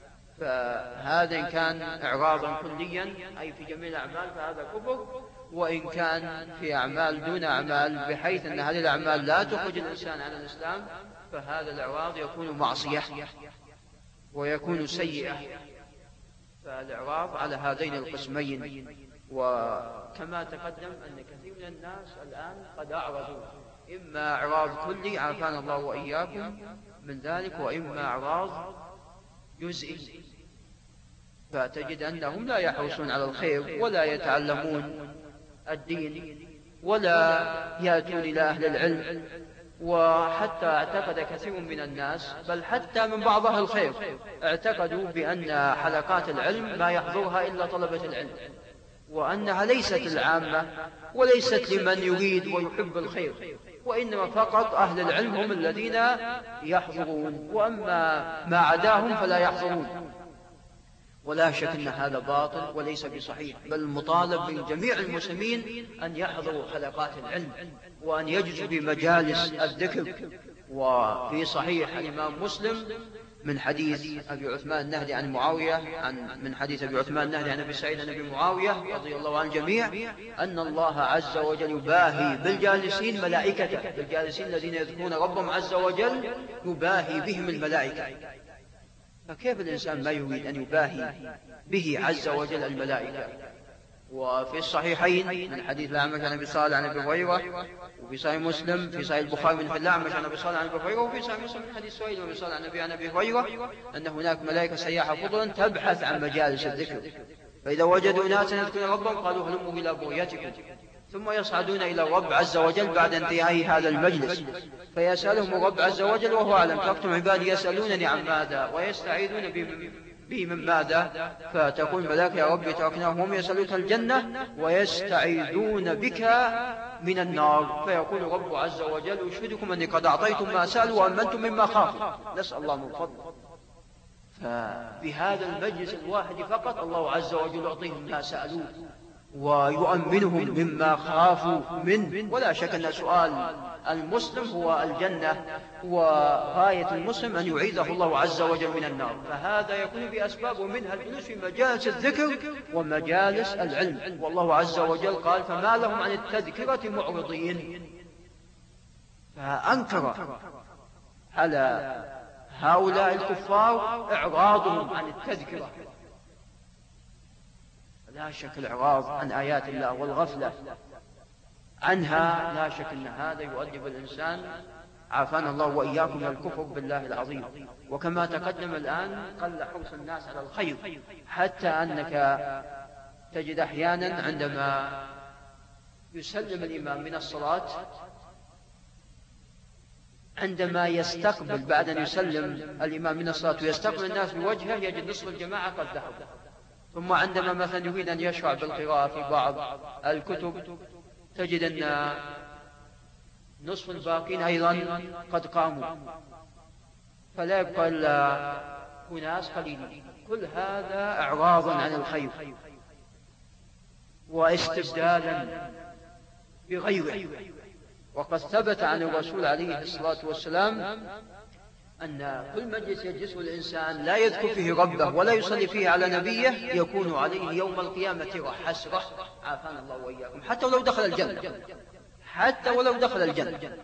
فهذا إن كان إعراضا كليا أي في جميع الأعمال فهذا كفر، وإن كان في أعمال دون أعمال بحيث أن هذه الأعمال لا تخرج الإنسان عن الإسلام فهذا الإعراض يكون معصية ويكون سيئة. فالإعراض على هذين القسمين. وكما تقدم أن كثير من الناس الآن قد أعرضوا، إما إعراض كلي عافانا الله وإياكم من ذلك، وإما إعراض جزئي، فتجد أنهم لا يحرصون على الخير ولا يتعلمون الدين ولا يأتون إلى أهل العلم. وحتى اعتقد كثير من الناس، بل حتى من بعض أهل الخير، اعتقدوا بأن حلقات العلم ما يحضرها إلا طلبة العلم، وأنها ليست العامة وليست لمن يريد ويحب الخير، وإنما فقط أهل العلم هم الذين يحضرون، وأما ما عداهم فلا يحضرون. ولا شك أن هذا باطل وليس بصحيح، بل المطالب من جميع المسلمين أن يحضروا حلقات العلم وأن يجلسوا بمجالس الذكر. وفي صحيح الإمام مسلم من حديث أبي عثمان النهدي عن معاوية عن من حديث أبي عثمان النهدي عن أبي سعيد عن أبي معاوية رضي الله عن الجميع أن الله عز وجل يباهي بالجالسين ملائكته، بالجالسين الذين يذكرون ربهم عز وجل يباهي بهم الملائكة. فكيف الإنسان ما يريد أن يباهي به عز وجل الملائكة؟ وفي الصحيحين من حديث الأعمش عن أبي صالح عن أبي هريرة، وفي صحيح مسلم في صحيح البخاري من الأعمش عن أبي صالح عن أبي هريرة، وفي صحيح مسلم من حديث سهيل بن صالح عن أبي عن أبي هريرة أن هناك ملائكة سياحة فضلا تبحث عن مجالس الذكر، فإذا وجدوا ناسا يذكرون ربهم قالوا هلموا إلى بغيتكم، ثم يصعدون إلى الرب عز وجل بعد انتهاء هذا المجلس فيسألهم الرب عز وجل وهو أعلم، تركتم عبادي يسألونني عن ماذا ويستعيذون بي من ماذا، فتقول الملائكة يا رب تركناهم وهم يسألونك الجنة ويستعيذون بك من النار، فيقول الرب عز وجل أشهدكم أني قد أعطيتم ما سألوا وأمنتم مما خافوا، نسأل الله من فضله. فبهذا المجلس الواحد فقط الله عز وجل يعطيهم ما سألوه ويؤمنهم مما خافوا منه. ولا شك أن سؤال المسلم هو الجنة، وغاية المسلم أن يعيذه الله عز وجل من النار، فهذا يكون بأسباب منها الجلوس في مجالس الذكر ومجالس العلم. والله عز وجل قال فما لهم عن التذكرة معرضين، فأنكر على هؤلاء الكفار إعراضهم عن التذكرة. لا شك الإعراض عن آيات الله والغفلة عنها لا شك أن هذا يؤدب الإنسان عافانا الله وإياكم من الكفر بالله العظيم. وكما تقدم الآن قل حرص الناس على الخير، حتى أنك تجد أحيانا عندما يسلم الإمام من الصلاة، عندما يستقبل بعد أن يسلم الإمام من الصلاة ويستقبل الناس بوجهه يجد نصف الجماعة قد ذهب. ثم عندما مثلا يريد أن يشرع بالقراءة في بعض الكتب تجد أن نصف الباقين أيضا قد قاموا، فلا يبقى إلا أناس قليلين. كل هذا إعراض عن الخير واستبدالا بغيره. وقد ثبت عن الرسول عليه الصلاة والسلام أن كل مجلس يجلسه الإنسان لا يذكر فيه ربه ولا يصلي فيه على نبيه يكون عليه يوم القيامة حسرة، عافانا الله وإياكم، حتى ولو دخل الجنة، حتى ولو دخل الجنة.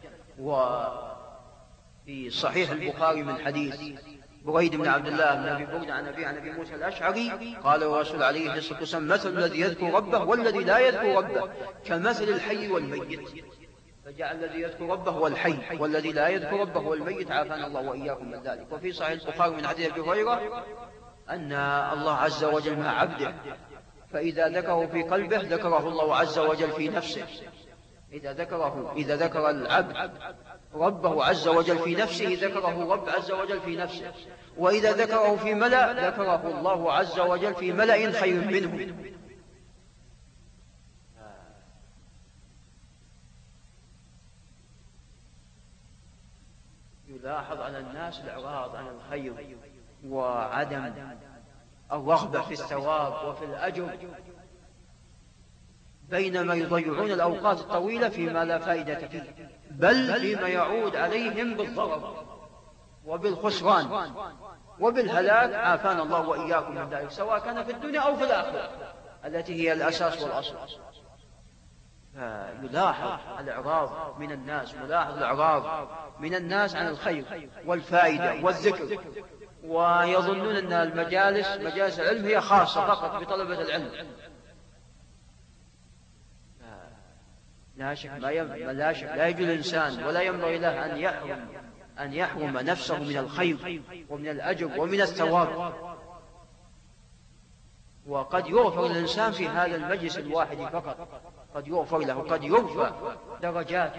وفي صحيح البخاري من حديث بريد بن عبد الله بن أبي بردة عن أبي عن أبي موسى الأشعري قال الرسول عليه الصلاة والسلام: مثل الذي يذكر ربه والذي لا يذكر ربه كمثل الحي والميت. فجعل الذي يذكر ربه هو الحي والذي لا يذكر ربه هو الميت، عافانا الله وإياكم من ذلك. وفي صحيح البخاري من حديث أبي هريرة أن الله عز وجل مع عبده، فإذا ذكره في قلبه ذكره الله عز وجل في نفسه. إذا ذكره إذا ذكر العبد ربه عز وجل في نفسه ذكره رب عز وجل في نفسه، وإذا ذكره في ملأ ذكره الله عز وجل في ملأ خير منه. يلاحظ على الناس الإعراض عن الخير وعدم الرغبة في الثواب وفي الأجر، بينما يضيعون الأوقات الطويلة فيما لا فائدة فيه، بل فيما يعود عليهم بالضرر وبالخسران وبالهلاك، عافانا الله وإياكم من ذلك، سواء كان في الدنيا أو في الآخرة التي هي الأساس والأصل. فيلاحظ الإعراض من الناس، ملاحظ الإعراض من الناس عن الخير والفائدة والذكر، ويظنون أن المجالس مجالس العلم هي خاصة فقط بطلبة العلم. لا شك ما يم... لا شك لا يجوز الإنسان ولا ينبغي له أن يحرم أن يحرم نفسه من الخير ومن الأجر ومن الثواب. وقد يغفر الإنسان في هذا المجلس الواحد فقط، قد يغفر له، قد يرفع درجات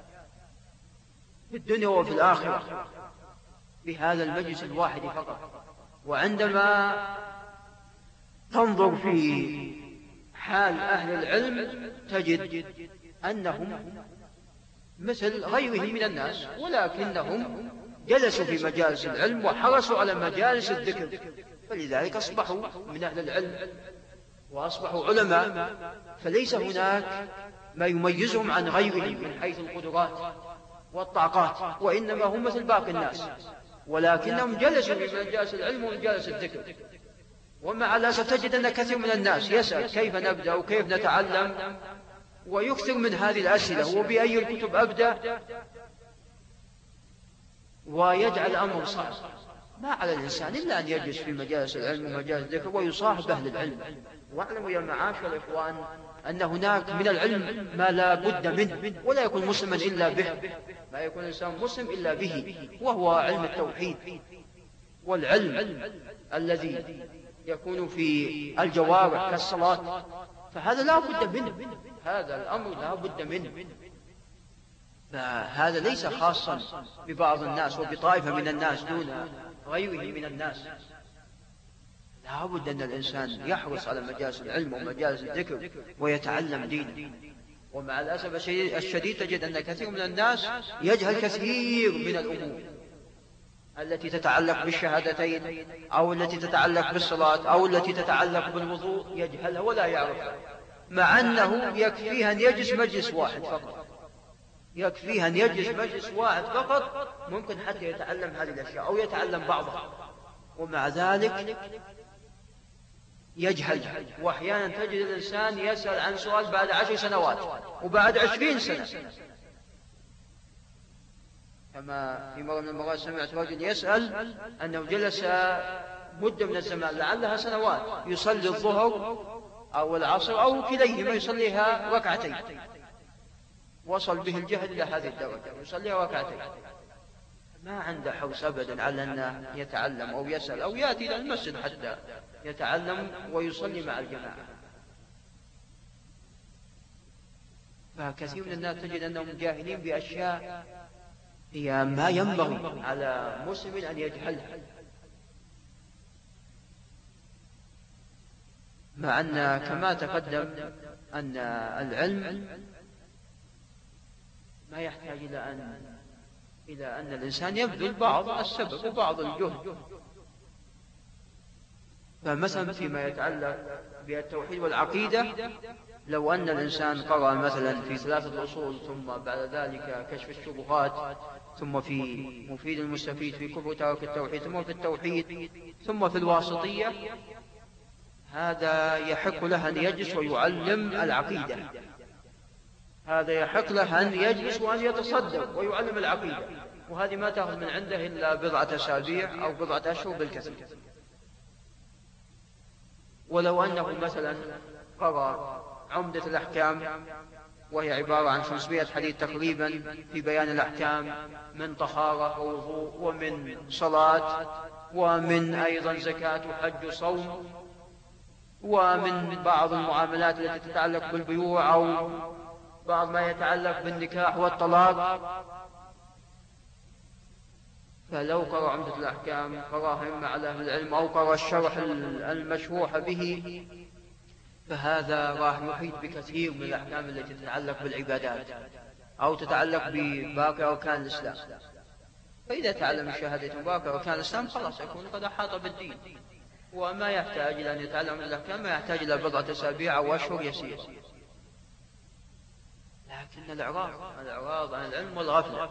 في الدنيا وفي الآخرة في هذا المجلس الواحد فقط. وعندما تنظر في حال أهل العلم تجد أنهم مثل غيرهم من الناس، ولكنهم جلسوا في مجالس العلم وحرصوا على مجالس الذكر، فلذلك أصبحوا من أهل العلم وأصبحوا علماء. فليس هناك ما يميزهم عن غيرهم من حيث القدرات والطاقات، وإنما هم مثل باقي الناس، ولكنهم جلسوا في مجالس العلم ومجالس الذكر. ومع الأسف تجد أن كثير من الناس يسأل كيف نبدأ وكيف نتعلم، ويكثر من هذه الأسئلة وبأي الكتب أبدأ، ويجعل الأمر صعب. ما على الإنسان إلا أن يجلس في مجالس العلم ومجالس الذكر ويصاحب أهل العلم. واعلموا يا معاشر الإخوان أن هناك من العلم ما لا بد منه، ولا يكون مسلما إلا به، لا يكون الإنسان مسلم إلا به، وهو علم التوحيد والعلم الذي يكون في الجوارح كالصلاة، فهذا لا بد منه، هذا الأمر لا بد منه. فهذا ليس خاصا ببعض الناس وبطائفة من الناس دون غيره من الناس. لا بد أن الإنسان يحرص على مجالس العلم ومجالس الذكر ويتعلم دينه. ومع الأسف الشديد تجد أن كثير من الناس يجهل كثير من الأمور التي تتعلق بالشهادتين أو التي تتعلق بالصلاة أو التي تتعلق بالوضوء، يجهلها ولا يعرفها، مع أنه يكفيه أن يجلس مجلس واحد فقط، يكفيه أن يجلس مجلس واحد فقط ممكن حتى يتعلم هذه الأشياء أو يتعلم بعضها، ومع ذلك يجهل. وأحيانا تجد الإنسان يسأل عن سؤال بعد عشر سنوات وبعد عشرين سنة، كما في مرة من المرات سمعت رجل يسأل أنه جلس مدة من الزمان لعلها سنوات يصلي الظهر أو العصر أو كليهما يصليها ركعتين، وصل به الجهل إلى هذه الدرجة يصلي ركعتين، ما عنده حرص أبدا على أنه يتعلم أو يسأل أو يأتي إلى المسجد حتى يتعلم ويصلي مع الجماعة. فكثير من الناس تجد أنهم جاهلين بأشياء هي ما ينبغي على مسلم أن يجهلها، مع أن كما تقدم أن العلم ما يحتاج إلى أن إلى أن الإنسان يبذل بعض السبب وبعض الجهد. فمثلا فيما يتعلق بالتوحيد والعقيدة، لو أن الإنسان قرأ مثلا في ثلاثة أصول ثم بعد ذلك كشف الشبهات ثم في مفيد المستفيد في كفر ترك التوحيد ثم في التوحيد ثم في الواسطية، هذا يحق له أن يجلس ويعلم العقيدة، هذا يحق له أن يجلس وأن يتصدق ويعلم العقيدة، وهذه ما تأخذ من عنده إلا بضعة أسابيع أو بضعة أشهر بالكثير. ولو أنه مثلا قرأ عمدة الأحكام وهي عبارة عن خمسمائة حديث تقريبا في بيان الأحكام من طهارة ووضوء ومن صلاة ومن أيضا زكاة وحج وصوم ومن بعض المعاملات التي تتعلق بالبيوع أو بعض ما يتعلق بالنكاح والطلاق، فلو قرأ عمدة الأحكام قرأها إما على أهل العلم أو قرأ الشرح المشروح به، فهذا راح يحيط بكثير من الأحكام التي تتعلق بالعبادات أو تتعلق بباقي أركان الإسلام. فإذا تعلم الشهادة باقي أركان الإسلام خلاص يكون قد أحاط بالدين، وما يحتاج إلى أن يتعلم الأحكام، ما يحتاج إلى بضعة أسابيع أو أشهر يسيرة. لكن الإعراض الإعراض عن العلم والغفلة،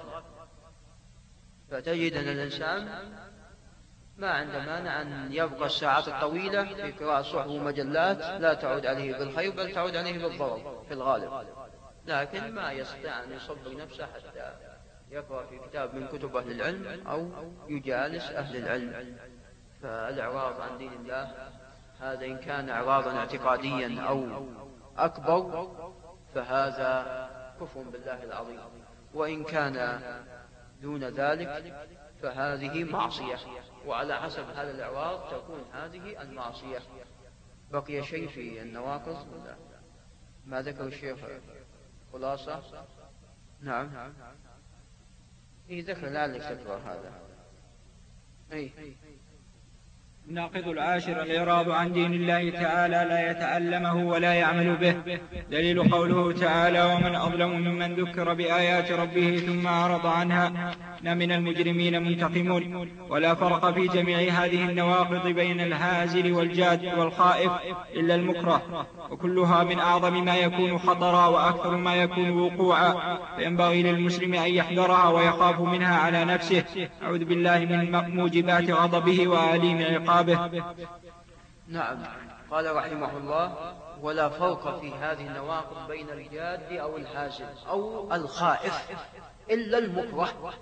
فتجد أن الإنسان ما عنده مانع أن يبقى الساعات الطويلة في قراءة صحف ومجلات لا تعود عليه بالخير بل تعود عليه بالضرر في الغالب، لكن ما يستطيع أن يصبر نفسه حتى يقرأ في كتاب من كتب أهل العلم أو يجالس أهل العلم. فالإعراض عن دين الله هذا إن كان إعراضا اعتقاديا أو أكبر فهذا كفر بالله العظيم، وإن كان دون ذلك فهذه معصية، وعلى حسب هذا الإعراض تكون هذه المعصية. بقي شيء في النواقض ما ذكر الشيخ خلاصة؟ نعم إيه ذكر لعلك تكرر هذا. أي الناقض العاشر الإعراض عن دين الله تعالى لا يتعلمه ولا يعمل به. دليل قوله تعالى ومن أظلم ممن ذكر بآيات ربه ثم أعرض عنها إن من المجرمين منتقمون. ولا فرق في جميع هذه النواقض بين الهازل والجاد والخائف إلا المكره، وكلها من أعظم ما يكون خطرا وأكثر ما يكون وقوعا، فينبغي للمسلم أن يحذرها ويخاف منها على نفسه. أعوذ بالله من موجبات غضبه وآليم عقابه. نعم. قال رحمه الله ولا فرق في هذه النواقض بين الجاد أو الهازل أو الخائف إلا المكره.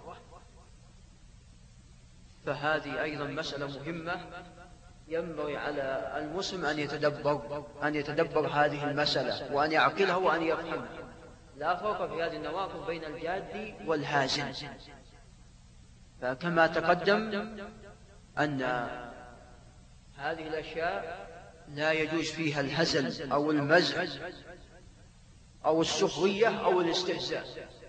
فهذه أيضا مسألة مهمة ينبغي على المسلم أن يتدبر أن يتدبر هذه المسألة وأن يعقلها وأن يفهمها. لا فرق في هذه النواقض بين الجاد والهازل، فكما تقدم أن هذه الأشياء لا يجوز فيها الهزل أو المزح أو السخرية أو الاستهزاء.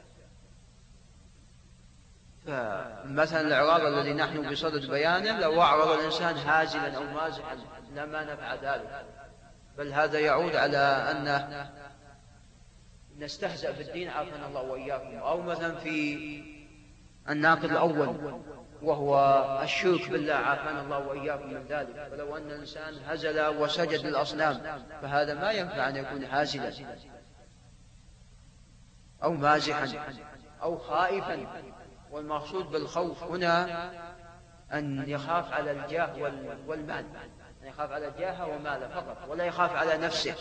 فمثلا الإعراض الذي نحن بصدد بيانه لو أعرض الإنسان هازلا أو مازحا لما نفع ذلك، بل هذا يعود على أن نستهزأ بالدين عافانا الله وإياكم. أو مثلا في الناقض الأول وهو الشرك بالله عافانا الله وإياكم من ذلك، فلو أن الإنسان هزل وسجد للأصنام فهذا ما ينفع أن يكون هازلا أو مازحا أو خائفا. والمقصود بالخوف هنا أن يخاف على الجاه والمال، أن يخاف على الجاه وماله فقط ولا يخاف على نفسه.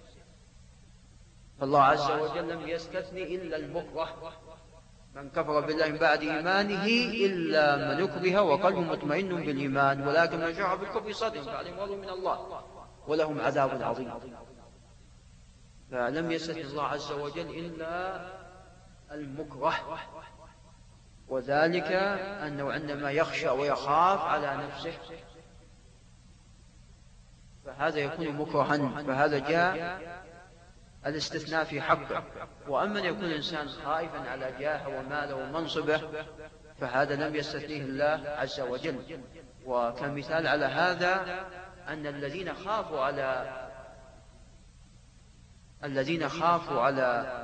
فالله عز وجل لم يستثني إلا المكره، من كفر بالله من بعد إيمانه إلا من يكره وقلبه مطمئن بالإيمان ولكن من شرح بالكفر صدر فعليهم غضب من الله ولهم عذاب عظيم. فلم يستثني الله عز وجل إلا المكره، وذلك أنه عندما يخشى ويخاف على نفسه فهذا يكون مكرها، فهذا جاء الاستثناء في حقه. وأما يكون الإنسان خائفا على جاهه وماله ومنصبه فهذا لم يستثنيه الله عز وجل. وكمثال على هذا أن الذين خافوا على الذين خافوا على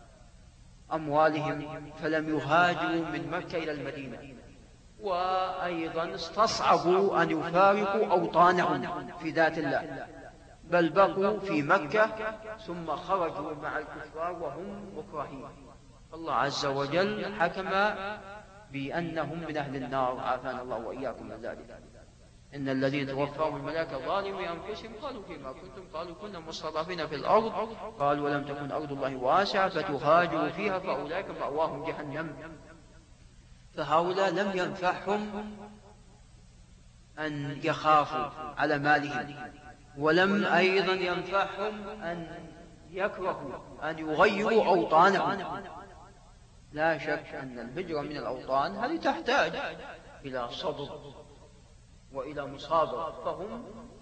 أموالهم فلم يهاجروا من مكة إلى المدينة، وأيضا استصعبوا أن يفارقوا أوطانهم في ذات الله، بل بقوا في مكة ثم خرجوا مع الكفار وهم مكرهين. الله عز وجل حكم بأنهم من أهل النار، عافانا الله وإياكم من ذلك. إن الذين توفاهم الملائكة ظالمي أنفسهم قالوا فيما كنتم؟ قالوا كنا مستضعفين في الأرض، قالوا ولم تكن أرض الله واسعة فتهاجروا فيها فأولئك مأواهم جهنم. فهؤلاء لم ينفعهم أن يخافوا على مالهم، ولم أيضا ينفعهم أن يكرهوا أن يغيروا أوطانهم. لا شك أن الهجرة من الأوطان هذه تحتاج إلى صبر وإلى مصابرة، فهم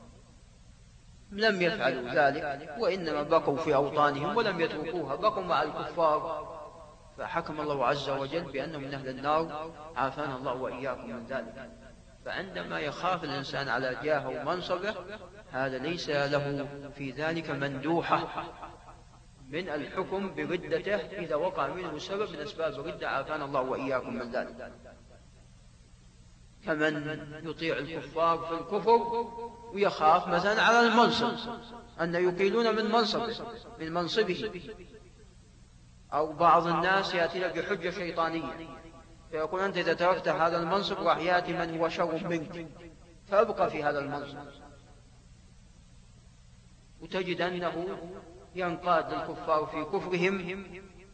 لم يفعلوا ذلك وإنما بقوا في أوطانهم ولم يتركوها، بقوا مع الكفار، فحكم الله عز وجل بأنهم من أهل النار، عافانا الله وإياكم من ذلك. فعندما يخاف الإنسان على جاهه ومنصبه هذا ليس له في ذلك مندوحة من الحكم بردته إذا وقع منه سبب من أسباب الردة، عافانا الله وإياكم من ذلك. كمن يطيع الكفار في الكفر ويخاف مثلا على المنصب أن يقيلون من منصبه من منصبه، أو بعض الناس يأتي لك بحجة شيطانية فيقول أنت إذا تركت هذا المنصب راح يأتي من هو شر منك فأبقى في هذا المنصب، وتجد أنه ينقاد الكفار في كفرهم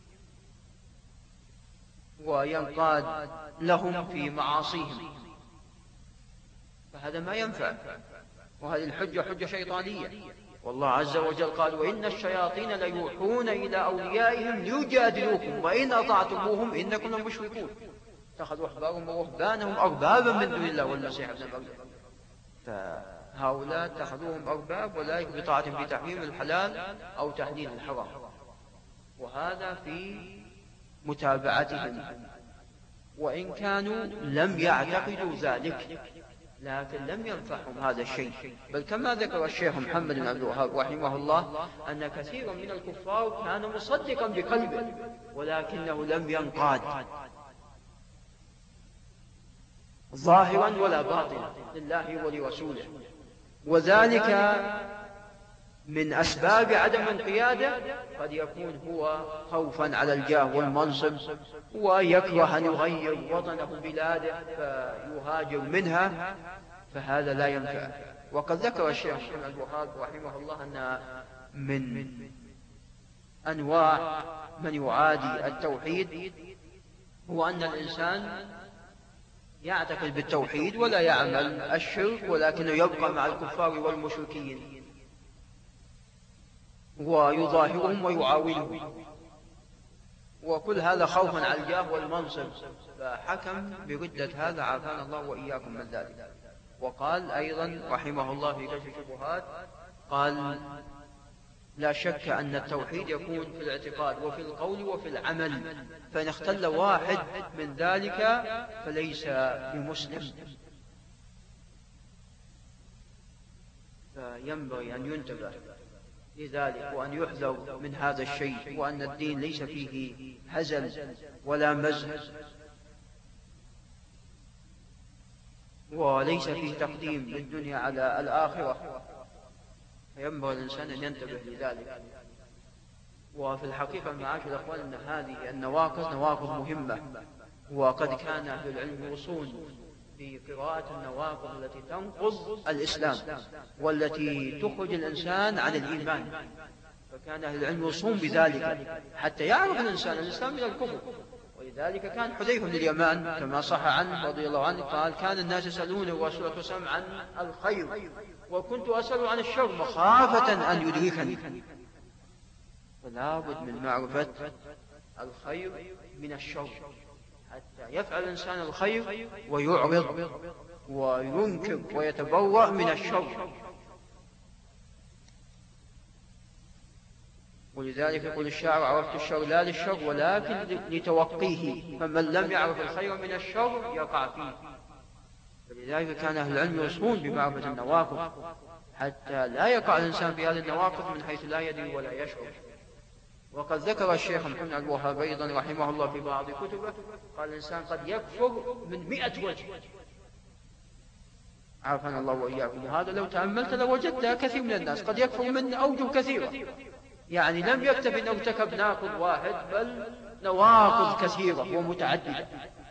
وينقاد لهم في معاصيهم، فهذا ما ينفع، وهذه الحجة حجة شيطانية. والله عز وجل قال وإن الشياطين ليوحون إلى أوليائهم ليجادلوكم وإن أطعتموهم إنكم لمشركون اتخذوا أحبارهم ورهبانهم أربابا من دون الله والمسيح ابن مريم. فهؤلاء اتخذوهم أرباب أولئك بطاعة في تحريم الحلال أو تحليل الحرام، وهذا في متابعتهم وإن كانوا لم يعتقدوا ذلك، لكن لم ينفعهم هذا الشيء. بل كما ذكر الشيخ محمد بن عبد الوهاب رحمه الله أن كثيرا من الكفار كان مصدقا بقلبه ولكنه لم ينقاد ظاهرا ولا باطنا لله ولرسوله، وذلك من أسباب عدم القيادة قد يكون هو خوفا على الجاه والمنصب ويكره أن يغير وطنه بلاده فيهاجر منها، فهذا لا ينفع. وقد ذكر الشيخ محمد بن الوهاب رحمه الله أن من أنواع من يعادي التوحيد هو أن الإنسان يعتقد بالتوحيد ولا يعمل الشرك ولكنه يبقى مع الكفار والمشركين ويظاهرهم ويعاونهم، وكل هذا خوفا على الجاه والمنصب، فحكم بردة هذا عافانا الله وإياكم من ذلك. وقال أيضا رحمه الله في كشف الشبهات قال لا شك أن التوحيد يكون في الاعتقاد وفي القول وفي العمل، فإن اختل واحد من ذلك فليس بمسلم. فينبغي أن ينتبه لذلك وأن يحذر من هذا الشيء، وأن الدين ليس فيه هزل ولا مزح وليس فيه تقديم للدنيا على الآخرة، فينبغي الإنسان أن ينتبه لذلك. وفي الحقيقة معاشر الأخوان أن هذه النواقض نواقض مهمة، وقد كان أهل العلم يوصون بقراءة النواقض التي تنقض الإسلام والتي تخرج الإنسان عن الإيمان، فكان أهل العلم يوصون بذلك حتى يعرف الإنسان الإسلام من الكفر. ولذلك كان حذيفة بن اليمان كما صح عنه رضي الله عنه قال كان الناس يسألون ورسول الله صلى الله عليه وسلم عن الخير وكنت أسأل عن الشر مخافة أن يدركني. فلا بد من معرفة الخير من الشر، حتى يفعل الإنسان الخير ويعرض وينكر ويتبرأ من الشر. ولذلك يقول الشاعر: عرفت الشر لا للشر ولكن لتوقيه، فمن لم يعرف الخير من الشر يقع فيه. فلذلك كان أهل العلم يوصون بمعرفة النواقض حتى لا يقع الإنسان في هذه النواقض من حيث لا يدري ولا يشعر. وقد ذكر الشيخ محمد بن عبد الوهاب أيضا رحمه الله في بعض كتبه، قال الإنسان قد يكفر من مئة وجه، عافانا الله وإياكم. وهذا لو تأملت لوجدت كثير من الناس قد يكفر من أوجه كثيرة، يعني لم يكتف أنه ارتكب ناقض واحد، بل نواقض كثيرة ومتعددة،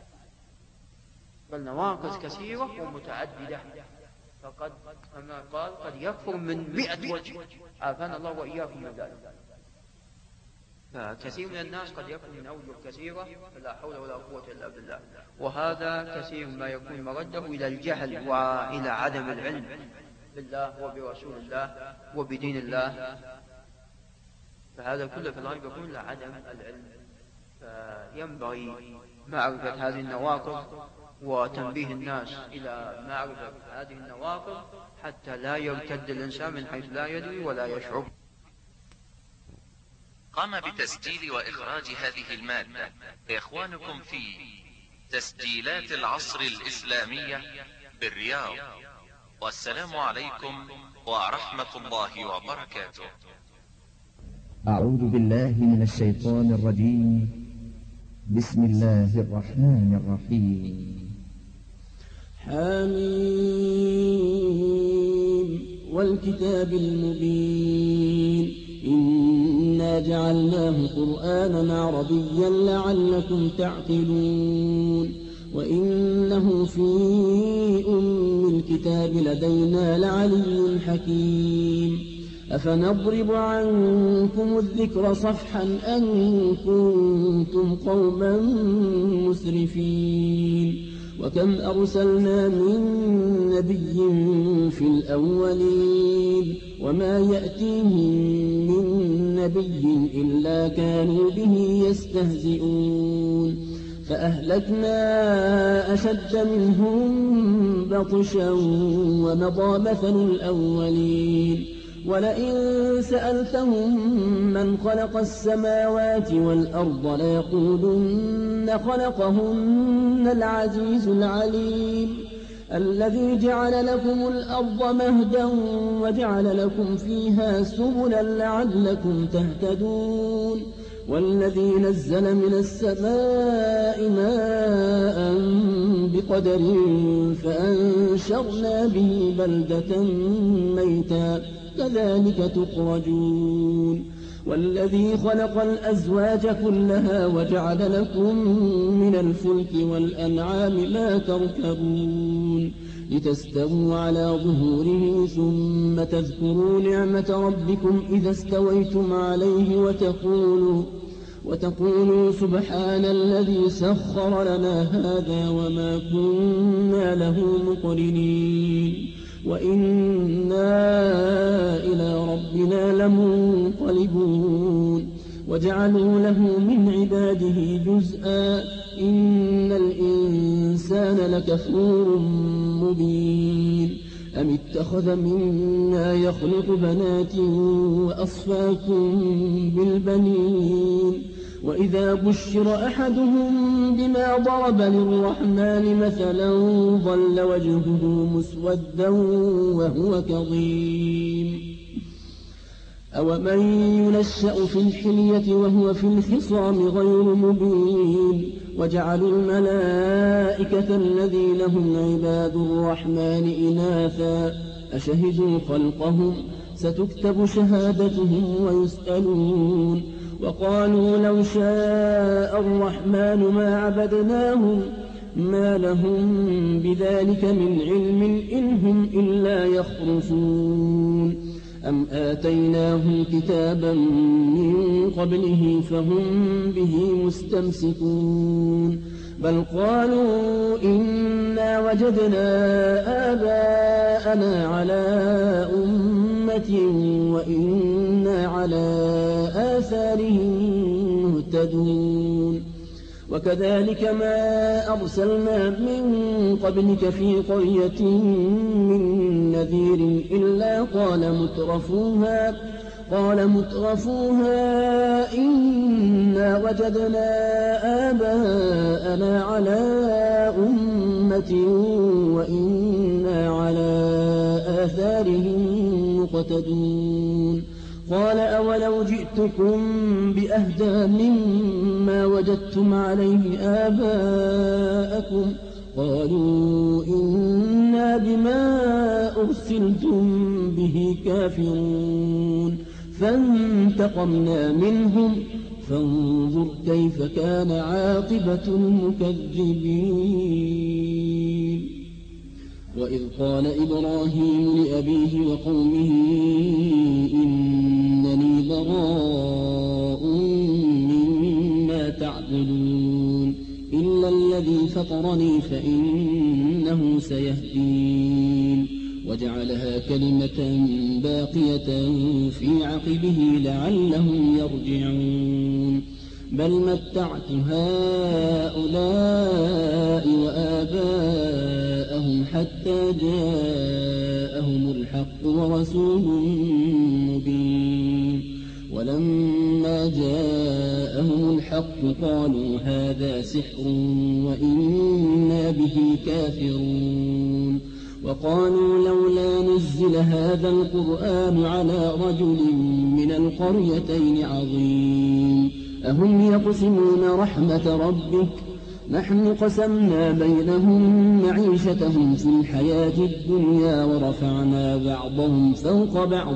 بل نواقض كثيرة ومتعددة. فقد كما قال قد يكفر من مئة وجه، عافانا الله وإياكم من ذلك. فكثير من الناس قد يكون من أوجه كثيرة، فلا حول ولا قوة إلا بالله. وهذا كثير ما يكون مرده إلى الجهل وإلى عدم العلم بالله وبرسول الله وبدين الله. فهذا كله في الغالب يكون لعدم العلم. فينبغي معرفة هذه النواقض وتنبيه الناس إلى معرفة هذه النواقض حتى لا يرتد الإنسان من حيث لا يدري ولا يشعر. قام بتسجيل وإخراج هذه المادة إخوانكم في تسجيلات العصر الإسلامية بالرياض. والسلام عليكم ورحمة الله وبركاته. أعوذ بالله من الشيطان الرجيم. بسم الله الرحمن الرحيم. حميم والكتاب المبين إنا جعلناه قرآنا عربيا لعلكم تعقلون وإنه في أم الكتاب لدينا لعلي حكيم أفنضرب عنكم الذكر صفحا أن كنتم قوما مسرفين وكم أرسلنا من نبي في الأولين وما يأتيهم من نبي إلا كانوا به يستهزئون فأهلكنا أشد منهم بطشا ومضى مثل الأولين ولئن سألتهم من خلق السماوات والأرض ليقولن خلقهن العزيز العليم الذي جعل لكم الأرض مهدا وجعل لكم فيها سبلا لعلكم تهتدون والذي نزل من السماء ماء بقدر فأنشرنا به بلدة ميتا كذلك تخرجون والذي خلق الأزواج كلها وجعل لكم من الفلك والأنعام ما تركبون لتستووا على ظهوره ثم تذكروا نعمة ربكم إذا استويتم عليه وتقولوا وتقولوا سبحان الذي سخر لنا هذا وما كنا له مقرنين وإنا إلى ربنا لمنقلبون وجعلوا له من عباده جزءا إن الإنسان لكفور مبين أم اتخذ مما يخلق بنات وأصفاكم بالبنين وإذا بشر أحدهم بما ضرب للرحمن مثلا ظل وجهه مسودا وهو كظيم أومن ينشأ في الحلية وهو في الخصام غير مبين وجعلوا الملائكة الذين هم عباد الرحمن إناثا أشهدوا خلقهم ستكتب شهادتهم ويسألون وقالوا لو شاء الرحمن ما عبدناهم ما لهم بذلك من علم إن هم إلا يخرصون أم آتيناهم كتابا من قبله فهم به مستمسكون بل قالوا إنا وجدنا آباءنا على أمة وإنا على آثارهم مهتدون. وكذلك ما أرسلنا من قبلك في قرية من نذير إلا قال مترفوها قال مترفوها إنا وجدنا آباءنا على أمة وإنا على آثارهم مقتدون. قال أولو جئتكم بأهدى مما وجدتم عليه آباءكم قالوا إنا بما أرسلتم به كافرون. فانتقمنا منهم فانظر كيف كان عاقبة المكذبين. وإذ قال إبراهيم لأبيه وقومه إنني براء مما تعبدون إلا الذي فطرني فإنه سيهدين. وجعلها كلمة باقية في عقبه لعلهم يرجعون. بل متعت هؤلاء وآباءهم حتى جاءهم الحق ورسول مبين. ولما جاءهم الحق قالوا هذا سحر وإنا به كافرون. وقالوا لولا نزل هذا القرآن على رجل من القريتين عظيم أهم يقسمون رحمة ربك نحن قسمنا بينهم معيشتهم في الحياة الدنيا ورفعنا بعضهم فوق بعض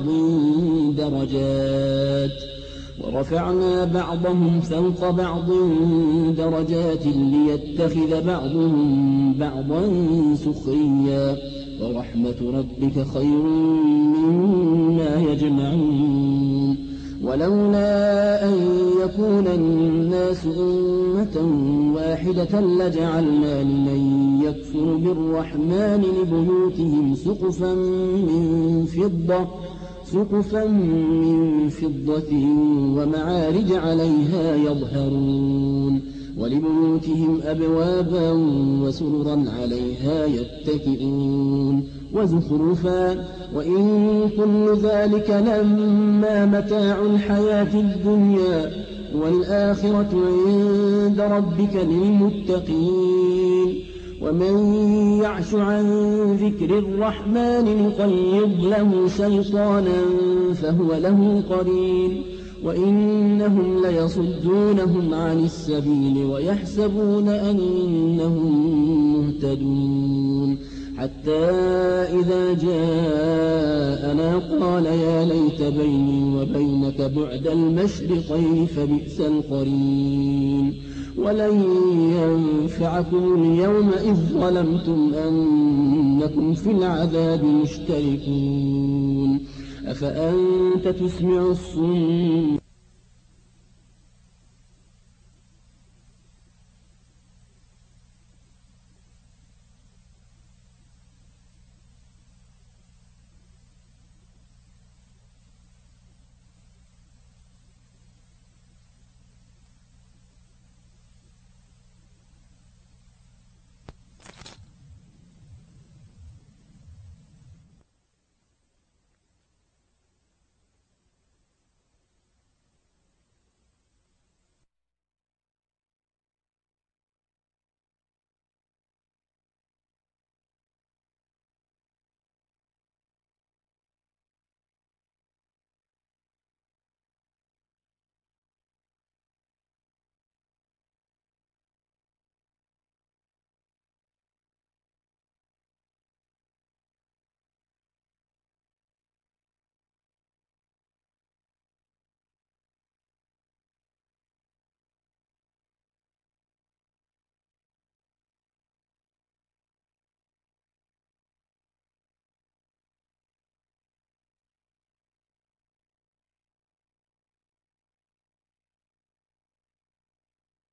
درجات ورفعنا بعضهم فوق بعض درجات ليتخذ بعضهم بعضا سخريا ورحمة ربك خير مما يجمعون. ولولا أن يكون الناس أمة واحدة لجعلنا لمن يكفر بالرحمن لبيوتهم سقفا من فضة سقفا من فضة ومعارج عليها يظهرون. ولبيوتهم أبوابا وسررا عليها يتكئون وزخرفا وإن كل ذلك لما متاع الحياة الدنيا والآخرة عند ربك للمتقين. ومن يعش عن ذكر الرحمن نقيض له شيطانا فهو له قرين. وإنهم ليصدونهم عن السبيل ويحسبون أنهم مهتدون. حتى إذا جاءنا قال يا ليت بيني وبينك بعد المشرقين فبئس القرين. ولن ينفعكم اليوم إذ ظلمتم أنكم في العذاب مشتركون. أفأنت تسمع الصم